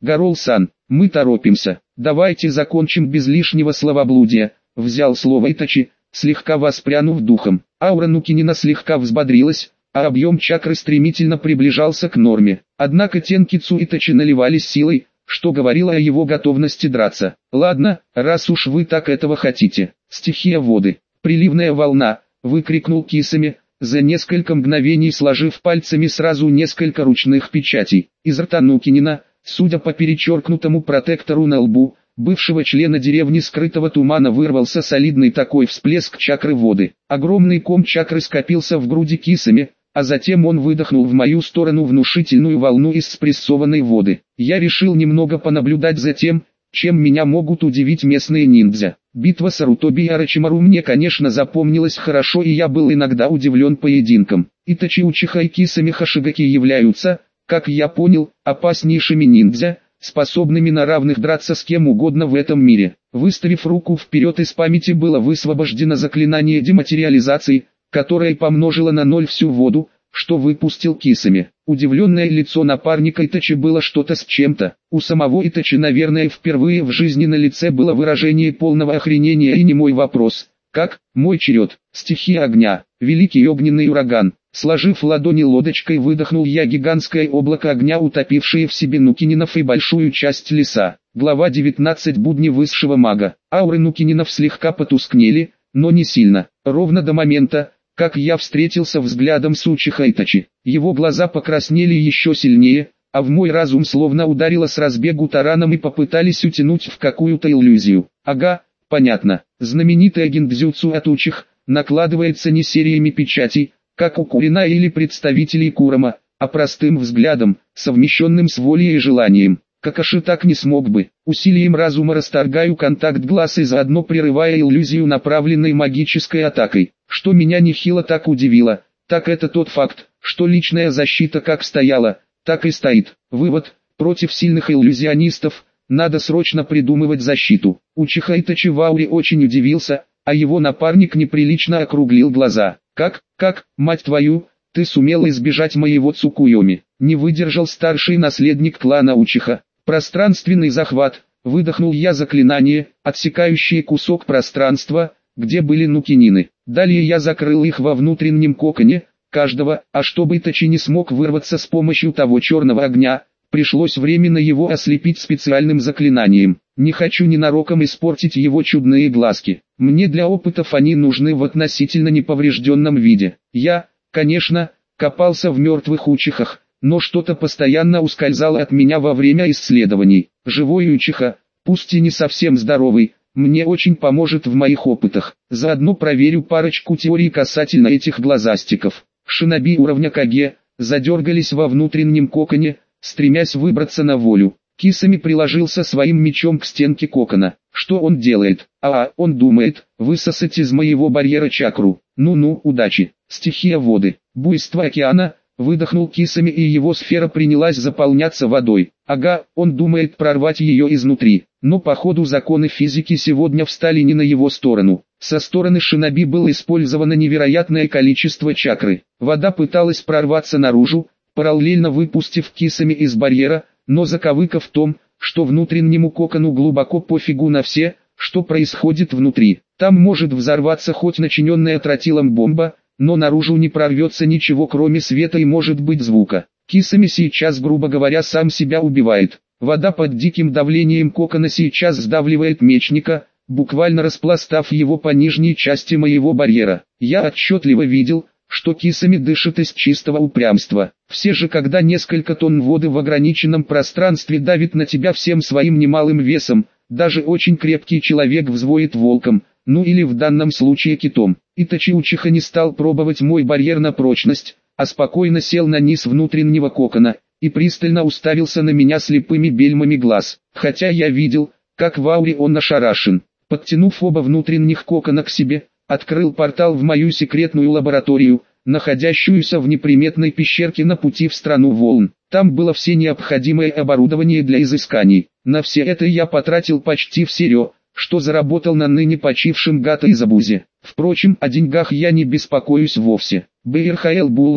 Гарол-сан, мы торопимся, давайте закончим без лишнего словоблудия, взял слово Итачи, слегка воспрянув духом. Аура Нукинина слегка взбодрилась, а объем чакры стремительно приближался к норме. Однако Тенкицу Итачи наливались силой, что говорило о его готовности драться. «Ладно, раз уж вы так этого хотите». Стихия воды. «Приливная волна», — выкрикнул Кисами, за несколько мгновений сложив пальцами сразу несколько ручных печатей. Из рта Нукинина, судя по перечеркнутому протектору на лбу, бывшего члена деревни скрытого тумана, вырвался солидный такой всплеск чакры воды. Огромный ком чакры скопился в груди Кисами, а затем он выдохнул в мою сторону внушительную волну из спрессованной воды. Я решил немного понаблюдать за тем, чем меня могут удивить местные ниндзя. Битва с Арутоби и Орочимару мне, конечно, запомнилась хорошо, и я был иногда удивлен поединком. Итачи Учиха и Кисами Хашигаки являются, как я понял, опаснейшими ниндзя, способными на равных драться с кем угодно в этом мире. Выставив руку вперед, из памяти было высвобождено заклинание дематериализации, которое помножило на 0 всю воду, что выпустил Кисами. Удивленное лицо напарника Итачи было что-то с чем-то. У самого Итачи, наверное, впервые в жизни на лице было выражение полного охренения и немой вопрос: «Как? Мой черед?» Стихия огня. Великий огненный ураган. Сложив ладони лодочкой, выдохнул я гигантское облако огня, утопившее в себе Нукининов и большую часть леса. Глава 19. Будни высшего мага. Ауры Нукининов слегка потускнели, но не сильно. Ровно до момента, как я встретился взглядом с Учиха Итачи. Его глаза покраснели еще сильнее, а в мой разум словно ударило с разбегу тараном и попытались утянуть в какую-то иллюзию. Ага, понятно. Знаменитый гиндзюцу от Учих накладывается не сериями печатей, как у Курина или представителей Курома, а простым взглядом, совмещенным с волей и желанием. Какаши так не смог бы. Усилием разума расторгаю контакт глаз и заодно прерывая иллюзию направленной магической атакой. Что меня нехило так удивило, так это тот факт, что личная защита как стояла, так и стоит. Вывод: против сильных иллюзионистов надо срочно придумывать защиту. Учиха Итачи в ауре очень удивился, а его напарник неприлично округлил глаза. Как, мать твою, ты сумел избежать моего Цукуйоми? Не выдержал старший наследник клана Учиха. Пространственный захват. Выдохнул я заклинание, отсекающее кусок пространства, где были Нукинины. Далее я закрыл их во внутреннем коконе, каждого, а чтобы Итачи не смог вырваться с помощью того черного огня, пришлось временно его ослепить специальным заклинанием. Не хочу ненароком испортить его чудные глазки. Мне для опытов они нужны в относительно неповрежденном виде. Я, конечно, копался в мертвых Учихах, но что-то постоянно ускользало от меня во время исследований. Живой Учиха, пусть и не совсем здоровый, мне очень поможет в моих опытах. Заодно проверю парочку теорий касательно этих глазастиков. Шиноби уровня Каге задергались во внутреннем коконе, стремясь выбраться на волю. Кисами приложился своим мечом к стенке кокона. Что он делает? Он думает высосать из моего барьера чакру. Ну-ну, удачи. Стихия воды. Буйство океана. Выдохнул Кисами, и его сфера принялась заполняться водой. Ага, он думает прорвать ее изнутри. Но походу законы физики сегодня встали не на его сторону. Со стороны Шиноби было использовано невероятное количество чакры. Вода пыталась прорваться наружу, параллельно выпустив Кисами из барьера, но заковыка в том, что внутреннему кокону глубоко пофигу на все, что происходит внутри. Там может взорваться хоть начиненная тротилом бомба, но наружу не прорвется ничего кроме света и может быть звука. Кисами сейчас, грубо говоря, сам себя убивает. Вода под диким давлением кокона сейчас сдавливает мечника, буквально распластав его по нижней части моего барьера. Я отчетливо видел, что Кисами дышит из чистого упрямства. Все же, когда несколько тонн воды в ограниченном пространстве давит на тебя всем своим немалым весом, даже очень крепкий человек взвоет волком, ну или в данном случае китом. Итачи Учиха не стал пробовать мой барьер на прочность, а спокойно сел на низ внутреннего кокона и пристально уставился на меня слепыми бельмами глаз. Хотя я видел, как в ауре он ошарашен. Подтянув оба внутренних кокона к себе, открыл портал в мою секретную лабораторию, находящуюся в неприметной пещерке на пути в страну волн. Там было все необходимое оборудование для изысканий. На все это я потратил почти все рё, что заработал на ныне почившем Гата Изабузе. Впрочем, о деньгах я не беспокоюсь вовсе. БРХЛ Булх,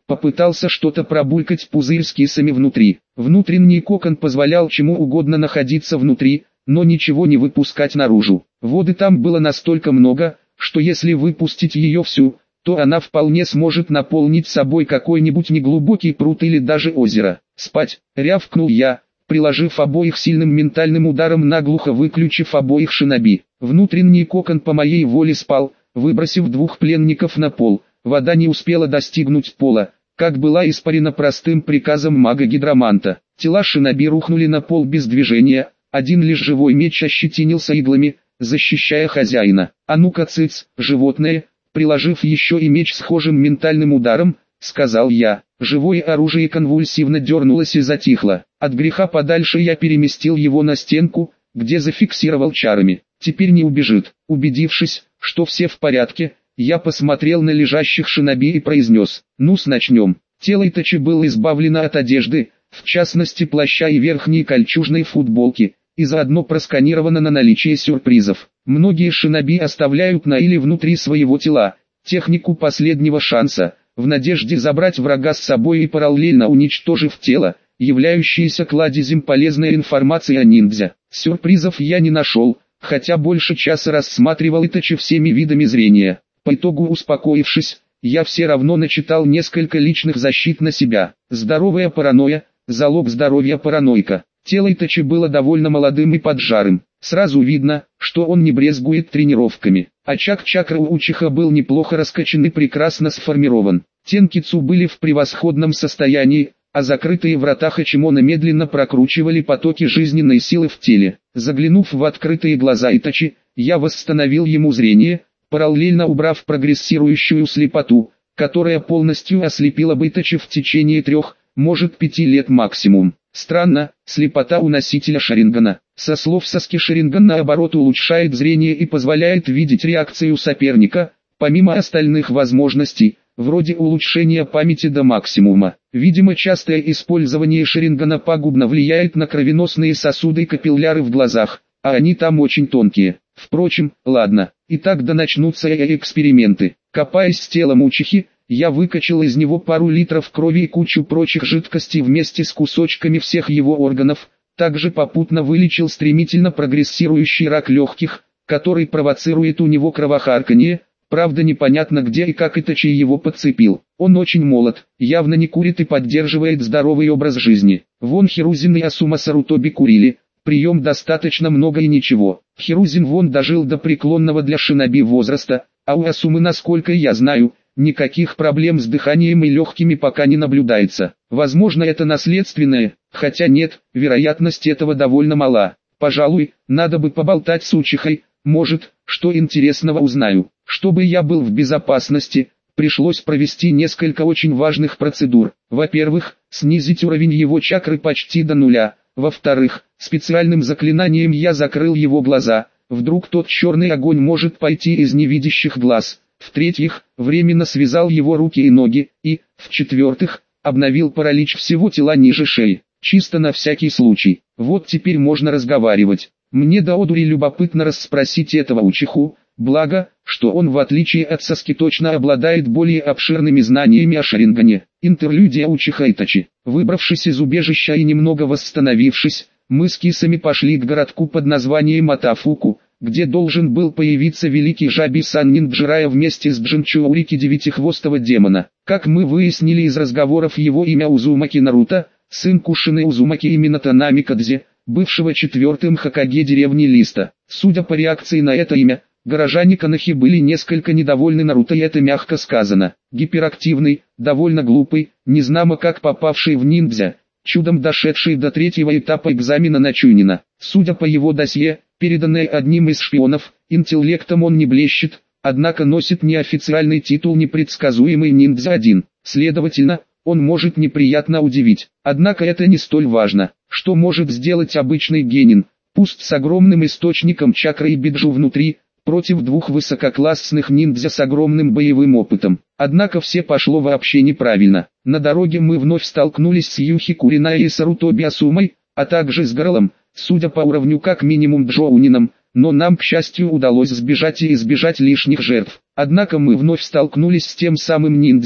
Попытался что-то пробулькать пузырь с кисами внутри. Внутренний кокон позволял чему угодно находиться внутри, но ничего не выпускать наружу. Воды там было настолько много, что если выпустить ее всю, то она вполне сможет наполнить собой какой-нибудь неглубокий пруд или даже озеро. «Спать!» — рявкнул я, приложив обоих сильным ментальным ударом, наглухо выключив обоих шиноби. Внутренний кокон по моей воле спал, выбросив двух пленников на пол. Вода не успела достигнуть пола, как была испарена простым приказом мага-гидроманта. Тела шиноби рухнули на пол без движения, один лишь живой меч ощетинился иглами, защищая хозяина. «А ну-ка, цыц, животное!» Приложив еще и меч схожим ментальным ударом, сказал я. Живое оружие конвульсивно дернулось и затихло. От греха подальше я переместил его на стенку, где зафиксировал чарами. Теперь не убежит. Убедившись, что все в порядке, я посмотрел на лежащих шиноби и произнес: «Ну-с, начнем». Тело Итачи было избавлено от одежды, в частности плаща и верхней кольчужной футболки, и заодно просканировано на наличие сюрпризов. Многие шиноби оставляют на или внутри своего тела технику последнего шанса, в надежде забрать врага с собой и параллельно уничтожив тело, являющееся кладезем полезной информации о ниндзя. Сюрпризов я не нашел, хотя больше часа рассматривал Итачи всеми видами зрения. По итогу, успокоившись, я все равно начитал несколько личных защит на себя. Здоровая паранойя – залог здоровья параноика. Тело Итачи было довольно молодым и поджарым. Сразу видно, что он не брезгует тренировками. Очаг чакры у Учиха был неплохо раскачан и прекрасно сформирован. Тенкицу были в превосходном состоянии, а закрытые врата Хачимона медленно прокручивали потоки жизненной силы в теле. Заглянув в открытые глаза Итачи, я восстановил ему зрение, параллельно убрав прогрессирующую слепоту, которая полностью ослепила бы Итачи в течение 3, может 5 лет максимум. Странно, слепота у носителя Шарингана. Со слов Саски, Шаринган наоборот улучшает зрение и позволяет видеть реакцию соперника, помимо остальных возможностей, вроде улучшения памяти до максимума. Видимо, частое использование Шарингана пагубно влияет на кровеносные сосуды и капилляры в глазах, а они там очень тонкие. Впрочем, ладно, и так да начнутся эксперименты. Копаясь с телом Учихи, я выкачал из него пару литров крови и кучу прочих жидкостей вместе с кусочками всех его органов, также попутно вылечил стремительно прогрессирующий рак легких, который провоцирует у него кровохарканье, правда непонятно где и как Итачи его подцепил. Он очень молод, явно не курит и поддерживает здоровый образ жизни. Вон Хирузин и Асума Сарутоби курили, прием достаточно много и ничего. Хирузин вон дожил до преклонного для шиноби возраста, а у Асумы, насколько я знаю, никаких проблем с дыханием и легкими пока не наблюдается. Возможно, это наследственное, хотя нет, вероятность этого довольно мала. Пожалуй, надо бы поболтать с Учихой, может, что интересного узнаю. Чтобы я был в безопасности, пришлось провести несколько очень важных процедур. Во-первых, снизить уровень его чакры почти до нуля. Во-вторых, специальным заклинанием я закрыл его глаза, вдруг тот черный огонь может пойти из невидящих глаз. В-третьих, временно связал его руки и ноги, и, в-четвертых, обновил паралич всего тела ниже шеи, чисто на всякий случай. Вот теперь можно разговаривать. Мне до одури любопытно расспросить этого Учиху, благо, что он в отличие от Саски точно обладает более обширными знаниями о Шарингане. Интерлюдия Учиха Итачи. Выбравшись из убежища и немного восстановившись, мы с кисами пошли к городку под названием Атафуку, где должен был появиться великий Жаби-сан Нинджирая вместе с Джинчуурики девятихвостого демона. Как мы выяснили из разговоров, его имя Узумаки Наруто, сын Кушины Узумаки и Минато Намикадзе, бывшего 4-м Хокаге деревни Листа. Судя по реакции на это имя, горожане Канахи были несколько недовольны Наруто, и это мягко сказано. Гиперактивный, довольно глупый, незнамо как попавший в ниндзя, чудом дошедший до 3-го этапа экзамена на Чунина. Судя по его досье, переданное одним из шпионов, интеллектом он не блещет, однако носит неофициальный титул «Непредсказуемый ниндзя-1». Следовательно, он может неприятно удивить. Однако это не столь важно. Что может сделать обычный генин, пусть с огромным источником чакры и биджу внутри, против 2 высококлассных ниндзя с огромным боевым опытом? Однако все пошло вообще неправильно. На дороге мы вновь столкнулись с Юхи Куриной и Сарутоби Асумой, а также с Гарлом, судя по уровню как минимум Джоунином, но нам, к счастью, удалось сбежать и избежать лишних жертв. Однако мы вновь столкнулись с тем самым ниндзя,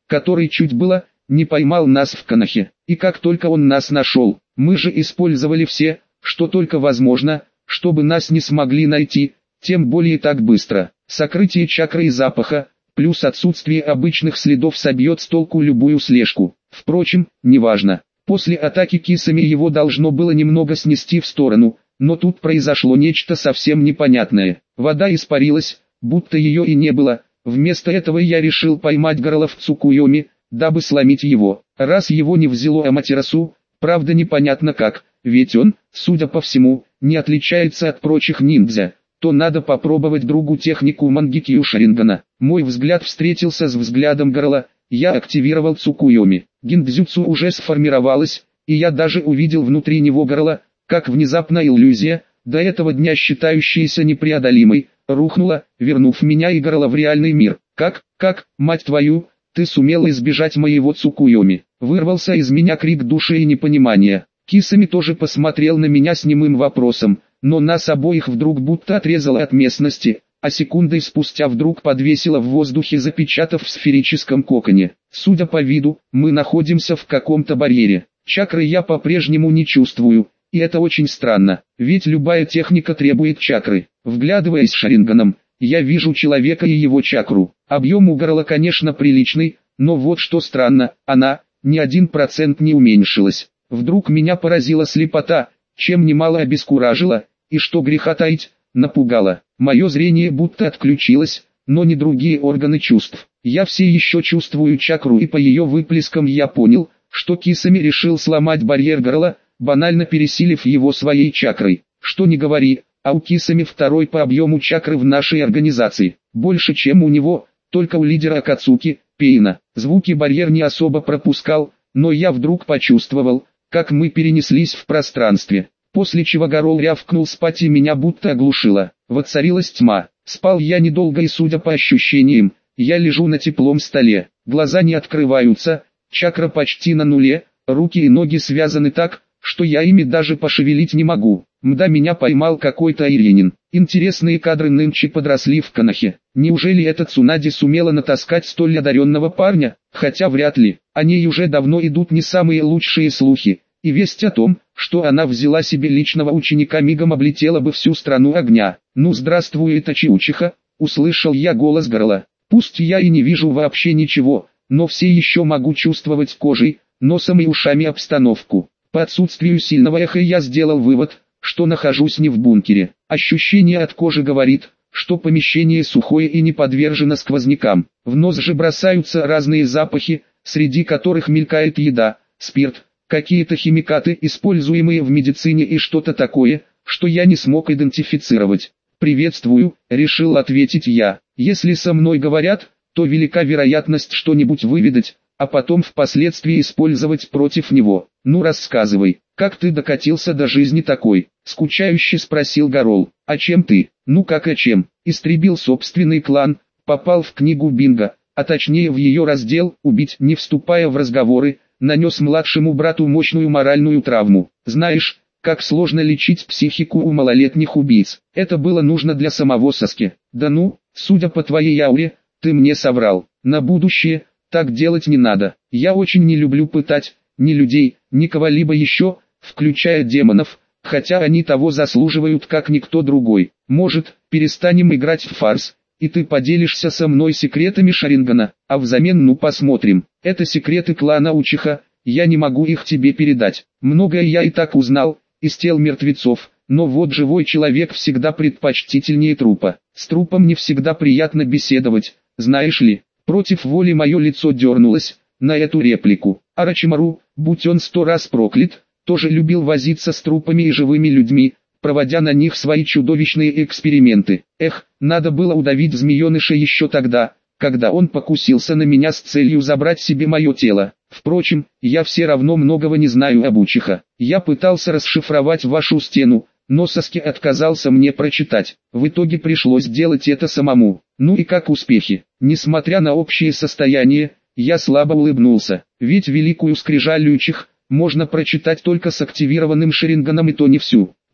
который чуть было не поймал нас в Канахе. И как только он нас нашел, мы же использовали все, что только возможно, чтобы нас не смогли найти, тем более так быстро. Сокрытие чакры и запаха, плюс отсутствие обычных следов собьет с толку любую слежку. Впрочем, неважно. После атаки кисами его должно было немного снести в сторону, но тут произошло нечто совсем непонятное. Вода испарилась, будто ее и не было. Вместо этого я решил поймать горла в Цукуйоми, дабы сломить его. Раз его не взяло Аматерасу, правда непонятно как, ведь он, судя по всему, не отличается от прочих ниндзя, то надо попробовать другую технику Мангикью Шарингана. Мой взгляд встретился с взглядом горла, я активировал Цукуйоми. Гиндзюцу уже сформировалась, и я даже увидел внутри него горла, как внезапно иллюзия, до этого дня считающаяся непреодолимой, рухнула, вернув меня и горла в реальный мир. Как, мать твою, ты сумела избежать моего Цукуйоми? Вырвался из меня крик души и непонимания. Кисами тоже посмотрел на меня с немым вопросом, но нас обоих вдруг будто отрезало от местности, а секундой спустя вдруг подвесило в воздухе, запечатав в сферическом коконе. Судя по виду, мы находимся в каком-то барьере. Чакры я по-прежнему не чувствую, и это очень странно, ведь любая техника требует чакры. Вглядываясь шаринганом, я вижу человека и его чакру. Объем у горла, конечно, приличный, но вот что странно, она ни 1% не уменьшилась. Вдруг меня поразила слепота, чем немало обескуражила, и что греха таить, напугала. Мое зрение будто отключилось, но не другие органы чувств. Я все еще чувствую чакру, и по ее выплескам я понял, что Кисами решил сломать барьер горла, банально пересилив его своей чакрой. Что ни говори, а у Кисами второй по объему чакры в нашей организации. Больше, чем у него, только у лидера Акацуки, Пейна. Звуки барьер не особо пропускал, но я вдруг почувствовал, как мы перенеслись в пространстве. После чего горол рявкнул спать, и меня будто оглушило. Воцарилась тьма. Спал я недолго, и судя по ощущениям, я лежу на теплом столе. Глаза не открываются, чакра почти на нуле, руки и ноги связаны так, что я ими даже пошевелить не могу. Мда, меня поймал какой-то Айренин. Интересные кадры нынче подросли в Канахе. Неужели эта Цунади сумела натаскать столь одаренного парня? Хотя вряд ли. О ней уже давно идут не самые лучшие слухи. И весть о том, что она взяла себе личного ученика, мигом облетела бы всю страну огня. «Ну здравствуй, Итачи Учиха», — услышал я голос горла. Пусть я и не вижу вообще ничего, но все еще могу чувствовать кожей, носом и ушами обстановку. По отсутствию сильного эха я сделал вывод, что нахожусь не в бункере. Ощущение от кожи говорит, что помещение сухое и не подвержено сквознякам. В нос же бросаются разные запахи, среди которых мелькает еда, спирт, какие-то химикаты, используемые в медицине, и что-то такое, что я не смог идентифицировать. «Приветствую», — решил ответить я. «Если со мной говорят, то велика вероятность что-нибудь выведать, а потом впоследствии использовать против него. Ну рассказывай, как ты докатился до жизни такой?» — скучающе спросил горол. «А чем ты?» «Ну как, а чем? Истребил собственный клан, попал в книгу Бинго, а точнее в ее раздел «Убить», не вступая в разговоры, нанес младшему брату мощную моральную травму. Знаешь, как сложно лечить психику у малолетних убийц. Это было нужно для самого Саски. Да ну, судя по твоей ауре, ты мне соврал. На будущее, так делать не надо. Я очень не люблю пытать, ни людей, ни кого-либо еще, включая демонов, хотя они того заслуживают как никто другой. Может, перестанем играть в фарс, и ты поделишься со мной секретами Шарингана, а взамен посмотрим. Это секреты клана Учиха, я не могу их тебе передать. Многое я и так узнал из тел мертвецов, но вот живой человек всегда предпочтительнее трупа. С трупом не всегда приятно беседовать, знаешь ли. Против воли мое лицо дернулось на эту реплику. Арачимару, будь он 100 раз проклят, тоже любил возиться с трупами и живыми людьми, проводя на них свои чудовищные эксперименты. Эх, надо было удавить змееныша еще тогда, когда он покусился на меня с целью забрать себе мое тело. Впрочем, я все равно многого не знаю об Учиха. Я пытался расшифровать вашу стену, но Саски отказался мне прочитать. В итоге пришлось делать это самому. Ну и как успехи? Несмотря на общее состояние, я слабо улыбнулся. Ведь великую скрижаль Учих можно прочитать только с активированным Шаринганом, и то не всю.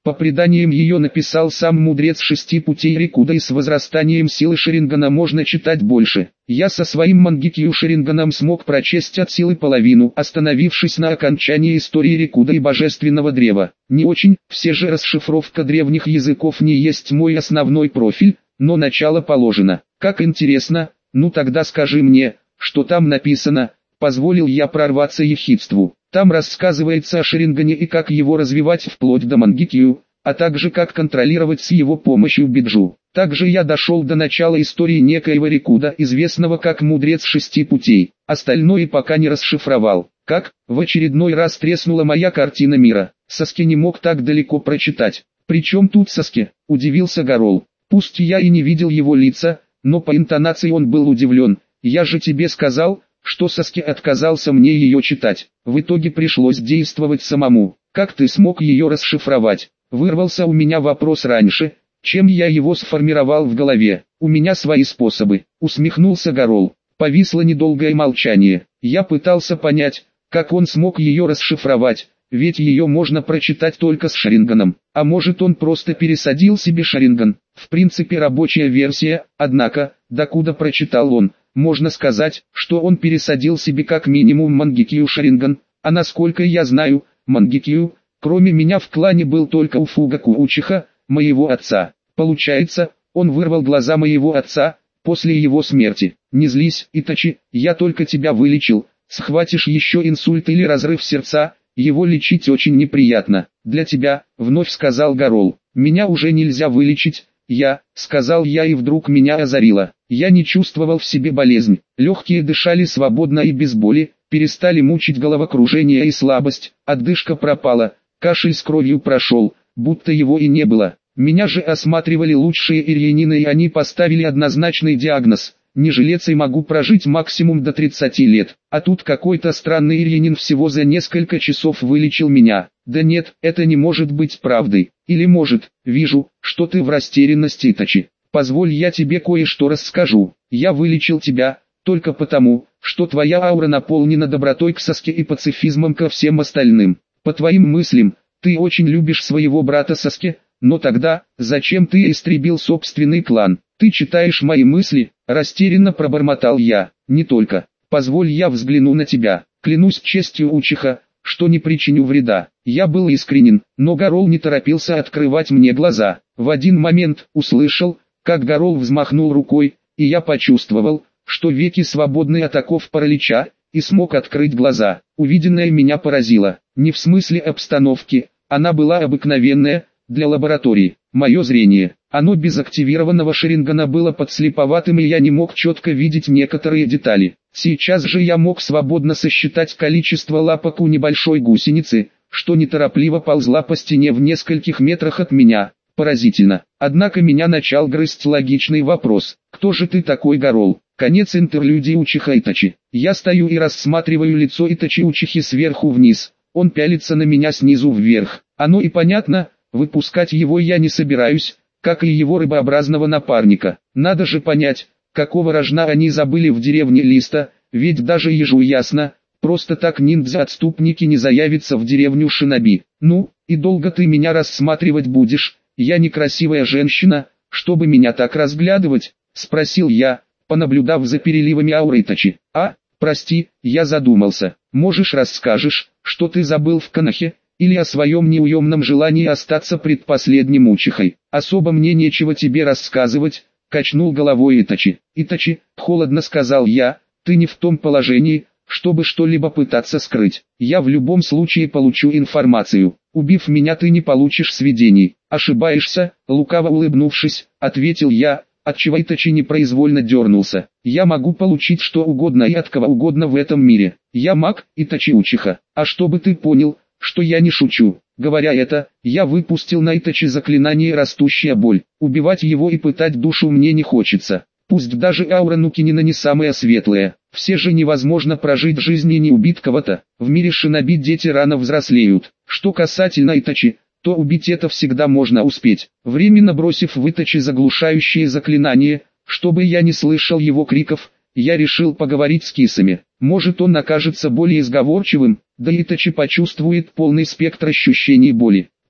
По преданиям ее написал сам мудрец 6 путей Рикуда, и с возрастанием силы Шарингана можно читать больше. Я со своим Мангекью Шаринганом смог прочесть от силы половину, остановившись на окончании истории Рикуда и божественного древа. Не очень, все же расшифровка древних языков не есть мой основной профиль, но начало положено. Как интересно, ну тогда скажи мне, что там написано. Позволил я прорваться ехидству. Там рассказывается о Шарингане и как его развивать вплоть до Мангекью, а также как контролировать с его помощью биджу. Также я дошел до начала истории некоего Рикуда, известного как мудрец 6 путей. Остальное пока не расшифровал. Как? В очередной раз треснула моя картина мира. Саске не мог так далеко прочитать. «Причем тут Саске?» – удивился Гарол. Пусть я и не видел его лица, но по интонации он был удивлен. «Я же тебе сказал, что Саске отказался мне ее читать. В итоге пришлось действовать самому. Как ты смог ее расшифровать?» Вырвался у меня вопрос раньше, чем я его сформировал в голове. «У меня свои способы», — усмехнулся Гарол. Повисло недолгое молчание. Я пытался понять, как он смог ее расшифровать, ведь ее можно прочитать только с Шаринганом. А может, он просто пересадил себе Шаринган. В принципе, рабочая версия, однако, докуда прочитал он, можно сказать, что он пересадил себе как минимум Мангекью Шаринган, а насколько я знаю, Мангекью, кроме меня в клане был только у Фугаку Учиха, моего отца. Получается, он вырвал глаза моего отца, после его смерти. Не злись, Итачи, я только тебя вылечил, схватишь еще инсульт или разрыв сердца, его лечить очень неприятно. Для тебя, вновь сказал Гарол, меня уже нельзя вылечить. Сказал я, и вдруг меня озарило. Я не чувствовал в себе болезнь, легкие дышали свободно и без боли, перестали мучить головокружение и слабость, отдышка пропала, кашель с кровью прошел, будто его и не было. Меня же осматривали лучшие ирьянины, и они поставили однозначный диагноз. Не жилец и могу прожить максимум до 30 лет, а тут какой-то странный ирьянин всего за несколько часов вылечил меня. Да нет, это не может быть правдой. Или может, вижу, что ты в растерянности, Итачи. Позволь, я тебе кое-что расскажу. Я вылечил тебя, только потому, что твоя аура наполнена добротой к Саске и пацифизмом ко всем остальным. По твоим мыслям, ты очень любишь своего брата Саске, но тогда, зачем ты истребил собственный клан? Ты читаешь мои мысли? Растерянно пробормотал я. Не только. Позволь, я взгляну на тебя. Клянусь честью Учиха, что не причиню вреда. Я был искренен, но Гарол не торопился открывать мне глаза. В один момент услышал, как Гарол взмахнул рукой, и я почувствовал, что веки свободны от оков паралича, и смог открыть глаза. Увиденное меня поразило. Не в смысле обстановки, она была обыкновенная, для лаборатории. Мое зрение, оно без активированного Шарингана было подслеповатым, и я не мог четко видеть некоторые детали. Сейчас же я мог свободно сосчитать количество лапок у небольшой гусеницы, что неторопливо ползла по стене в нескольких метрах от меня. Поразительно. Однако меня начал грызть логичный вопрос. Кто же ты такой, Гарол? Конец интерлюдии Учиха Итачи. Я стою и рассматриваю лицо Итачи Учихи сверху вниз. Он пялится на меня снизу вверх. Оно и понятно, выпускать его я не собираюсь, как и его рыбообразного напарника. Надо же понять, какого рожна они забыли в деревне Листа, ведь даже ежу ясно, просто так ниндзя-отступники не заявятся в деревню Шиноби. Ну, и долго ты меня рассматривать будешь? Я некрасивая женщина, чтобы меня так разглядывать? Спросил я, понаблюдав за переливами ауры Итачи. Прости, я задумался. Можешь расскажешь, что ты забыл в Канахе? Или о своем неуемном желании остаться предпоследним Учихой? Особо мне нечего тебе рассказывать, качнул головой Итачи. Итачи, холодно сказал я, ты не в том положении, чтобы что-либо пытаться скрыть. Я в любом случае получу информацию. Убив меня, ты не получишь сведений. Ошибаешься, лукаво улыбнувшись, ответил я, отчего Итачи непроизвольно дернулся. Я могу получить что угодно и от кого угодно в этом мире. Я маг, Итачи Учиха. А чтобы ты понял, что я не шучу. Говоря это, я выпустил на Итачи заклинание «Растущая боль». Убивать его и пытать душу мне не хочется. Пусть даже аура Нукинина не самая светлая. Все же невозможно прожить жизнь и не убить кого-то. В мире шиноби дети рано взрослеют. Что касательно Итачи, то убить это всегда можно успеть. Временно бросив в Итачи заглушающее заклинание, чтобы я не слышал его криков, я решил поговорить с кисами. Может, он окажется более сговорчивым, да Итачи почувствует полный спектр ощущений боли.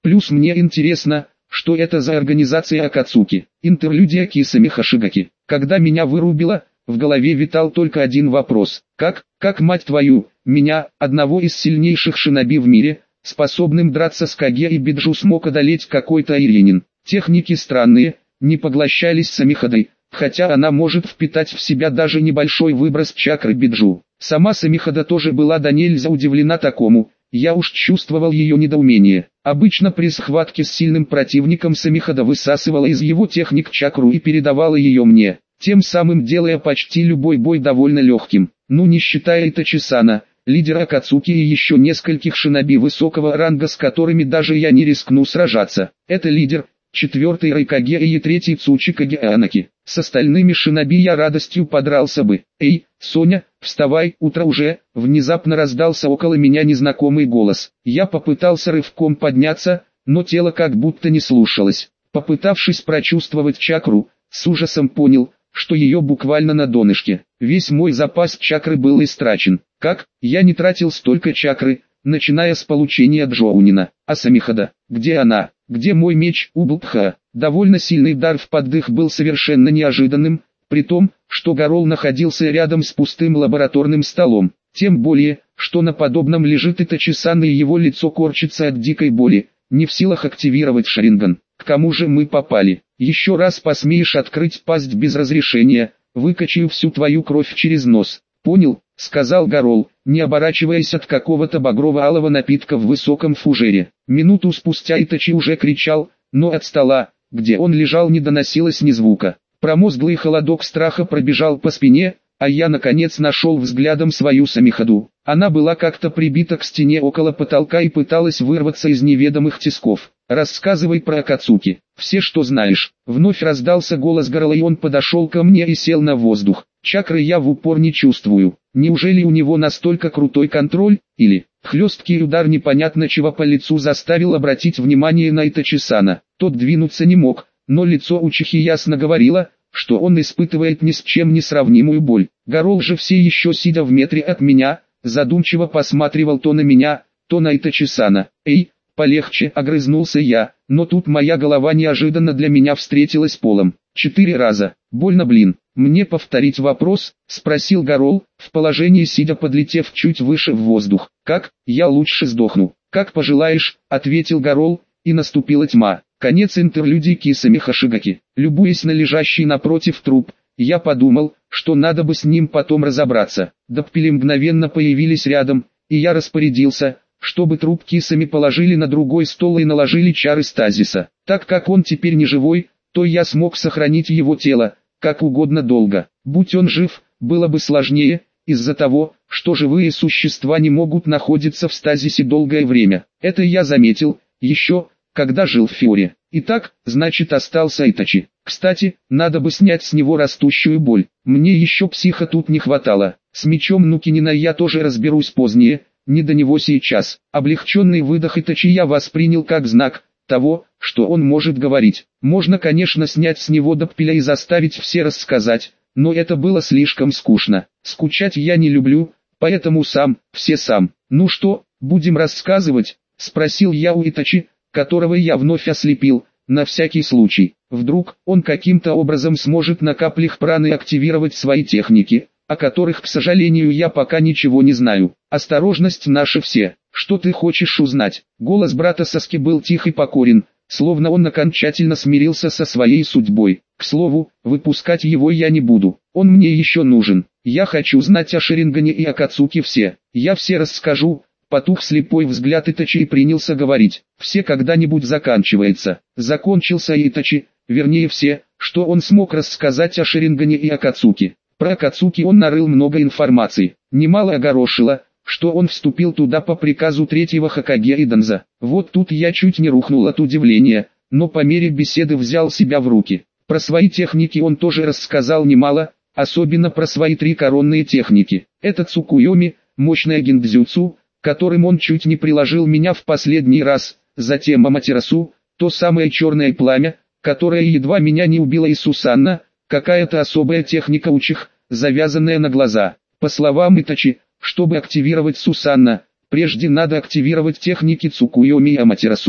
Плюс мне интересно, что это за организация Акацуки. Интерлюдия Кисами Хашигаки. Когда меня вырубило, в голове витал только один вопрос. Как мать твою, меня, одного из сильнейших шиноби в мире, способным драться с Каге и Биджу, смог одолеть какой-то Иринин? Техники странные, не поглощались Самихадой, хотя она может впитать в себя даже небольшой выброс чакры Биджу. Сама Самихада тоже была до нельзя удивлена такому, я уж чувствовал ее недоумение. Обычно при схватке с сильным противником Самихада высасывала из его техник чакру и передавала ее мне, тем самым делая почти любой бой довольно легким. Ну, не считая Итачи-сана, лидера Акацуки и еще нескольких шиноби высокого ранга, с которыми даже я не рискну сражаться. Это лидер, 4-й Райкаге и 3-й Цучикаге Анаки. С остальными шиноби я радостью подрался бы. «Эй, Соня, вставай, утро уже!» Внезапно раздался около меня незнакомый голос. Я попытался рывком подняться, но тело как будто не слушалось. Попытавшись прочувствовать чакру, с ужасом понял, что ее буквально на донышке. Весь мой запас чакры был истрачен. Как? Я не тратил столько чакры, начиная с получения Джоунина. А Самихада, где она? Где мой меч Ублтха? Довольно сильный дар в поддых был совершенно неожиданным, при том, что Гарол находился рядом с пустым лабораторным столом. Тем более, что на подобном лежит Итачи-сан и его лицо корчится от дикой боли, не в силах активировать Шаринган. К кому же мы попали? Еще раз посмеешь открыть пасть без разрешения, выкачаю всю твою кровь через нос. Понял, сказал Гарол, не оборачиваясь от какого-то багрово-алого напитка в высоком фужере. Минуту спустя Итачи уже кричал, но от стола, где он лежал, не доносилось ни звука. Промозглый холодок страха пробежал по спине, а я наконец нашел взглядом свою Самихаду. Она была как-то прибита к стене около потолка и пыталась вырваться из неведомых тисков. «Рассказывай про Акацуки, все что знаешь». Вновь раздался голос Гарола, и он подошел ко мне и сел на воздух. Чакры я в упор не чувствую. Неужели у него настолько крутой контроль, или... Хлесткий удар непонятно чего по лицу заставил обратить внимание на Итачи-сана. Тот двинуться не мог, но лицо Учихи ясно говорило, что он испытывает ни с чем не сравнимую боль. Гарол же, все еще сидя в метре от меня, задумчиво посматривал то на меня, то на Итачи-сана. «Эй, полегче», — огрызнулся я, но тут моя голова неожиданно для меня встретилась полом. 4 раза. Больно, блин. «Мне повторить вопрос?» — спросил Гарол, в положении сидя, подлетев чуть выше в воздух. «Как? Я лучше сдохну». «Как пожелаешь», — ответил Гарол, и наступила тьма. Конец интерлюдии Кисами Хашигаки. Любуясь на лежащий напротив труп, я подумал, что надо бы с ним потом разобраться. Доппели мгновенно появились рядом, и я распорядился, чтобы труп Кисами положили на другой стол и наложили чары стазиса. Так как он теперь не живой, то я смог сохранить его тело как угодно долго. Будь он жив, было бы сложнее, из-за того, что живые существа не могут находиться в стазисе долгое время. Это я заметил, еще, когда жил в Фиоре. Итак, значит, остался Итачи. Кстати, надо бы снять с него растущую боль. Мне еще психа тут не хватало. С мечом Нукинина я тоже разберусь позднее, не до него сейчас. Облегченный выдох Итачи я воспринял как знак того, что он может говорить. Можно, конечно, снять с него Доппеля и заставить все рассказать, но это было слишком скучно. Скучать я не люблю, поэтому все сам. «Ну что, будем рассказывать?» — спросил я у Итачи, которого я вновь ослепил, на всякий случай. Вдруг он каким-то образом сможет на каплях праны активировать свои техники, о которых, к сожалению, я пока ничего не знаю. Осторожность наша все. «Что ты хочешь узнать?» Голос брата Саски был тих и покорен, словно он окончательно смирился со своей судьбой. К слову, выпускать его я не буду, он мне еще нужен. Я хочу знать о Шарингане и Акацуки все. Я все расскажу. Потух слепой взгляд Итачи и принялся говорить. Все когда-нибудь заканчивается. Закончился Итачи, вернее все, что он смог рассказать о Шарингане и Акацуки. Про Акацуки он нарыл много информации, немало огорошило, что он вступил туда по приказу 3-го Хокаге Иданза. Вот тут я чуть не рухнул от удивления, но по мере беседы взял себя в руки. Про свои техники он тоже рассказал немало, особенно про свои 3 коронные техники. Это Цукуйоми, мощная гиндзюцу, которым он чуть не приложил меня в последний раз, затем Аматерасу, то самое черное пламя, которое едва меня не убило, и Сусанна, какая-то особая техника учих, завязанная на глаза. По словам Итачи, чтобы активировать Сусанна, прежде надо активировать техники Цукуйоми и Аматерасу.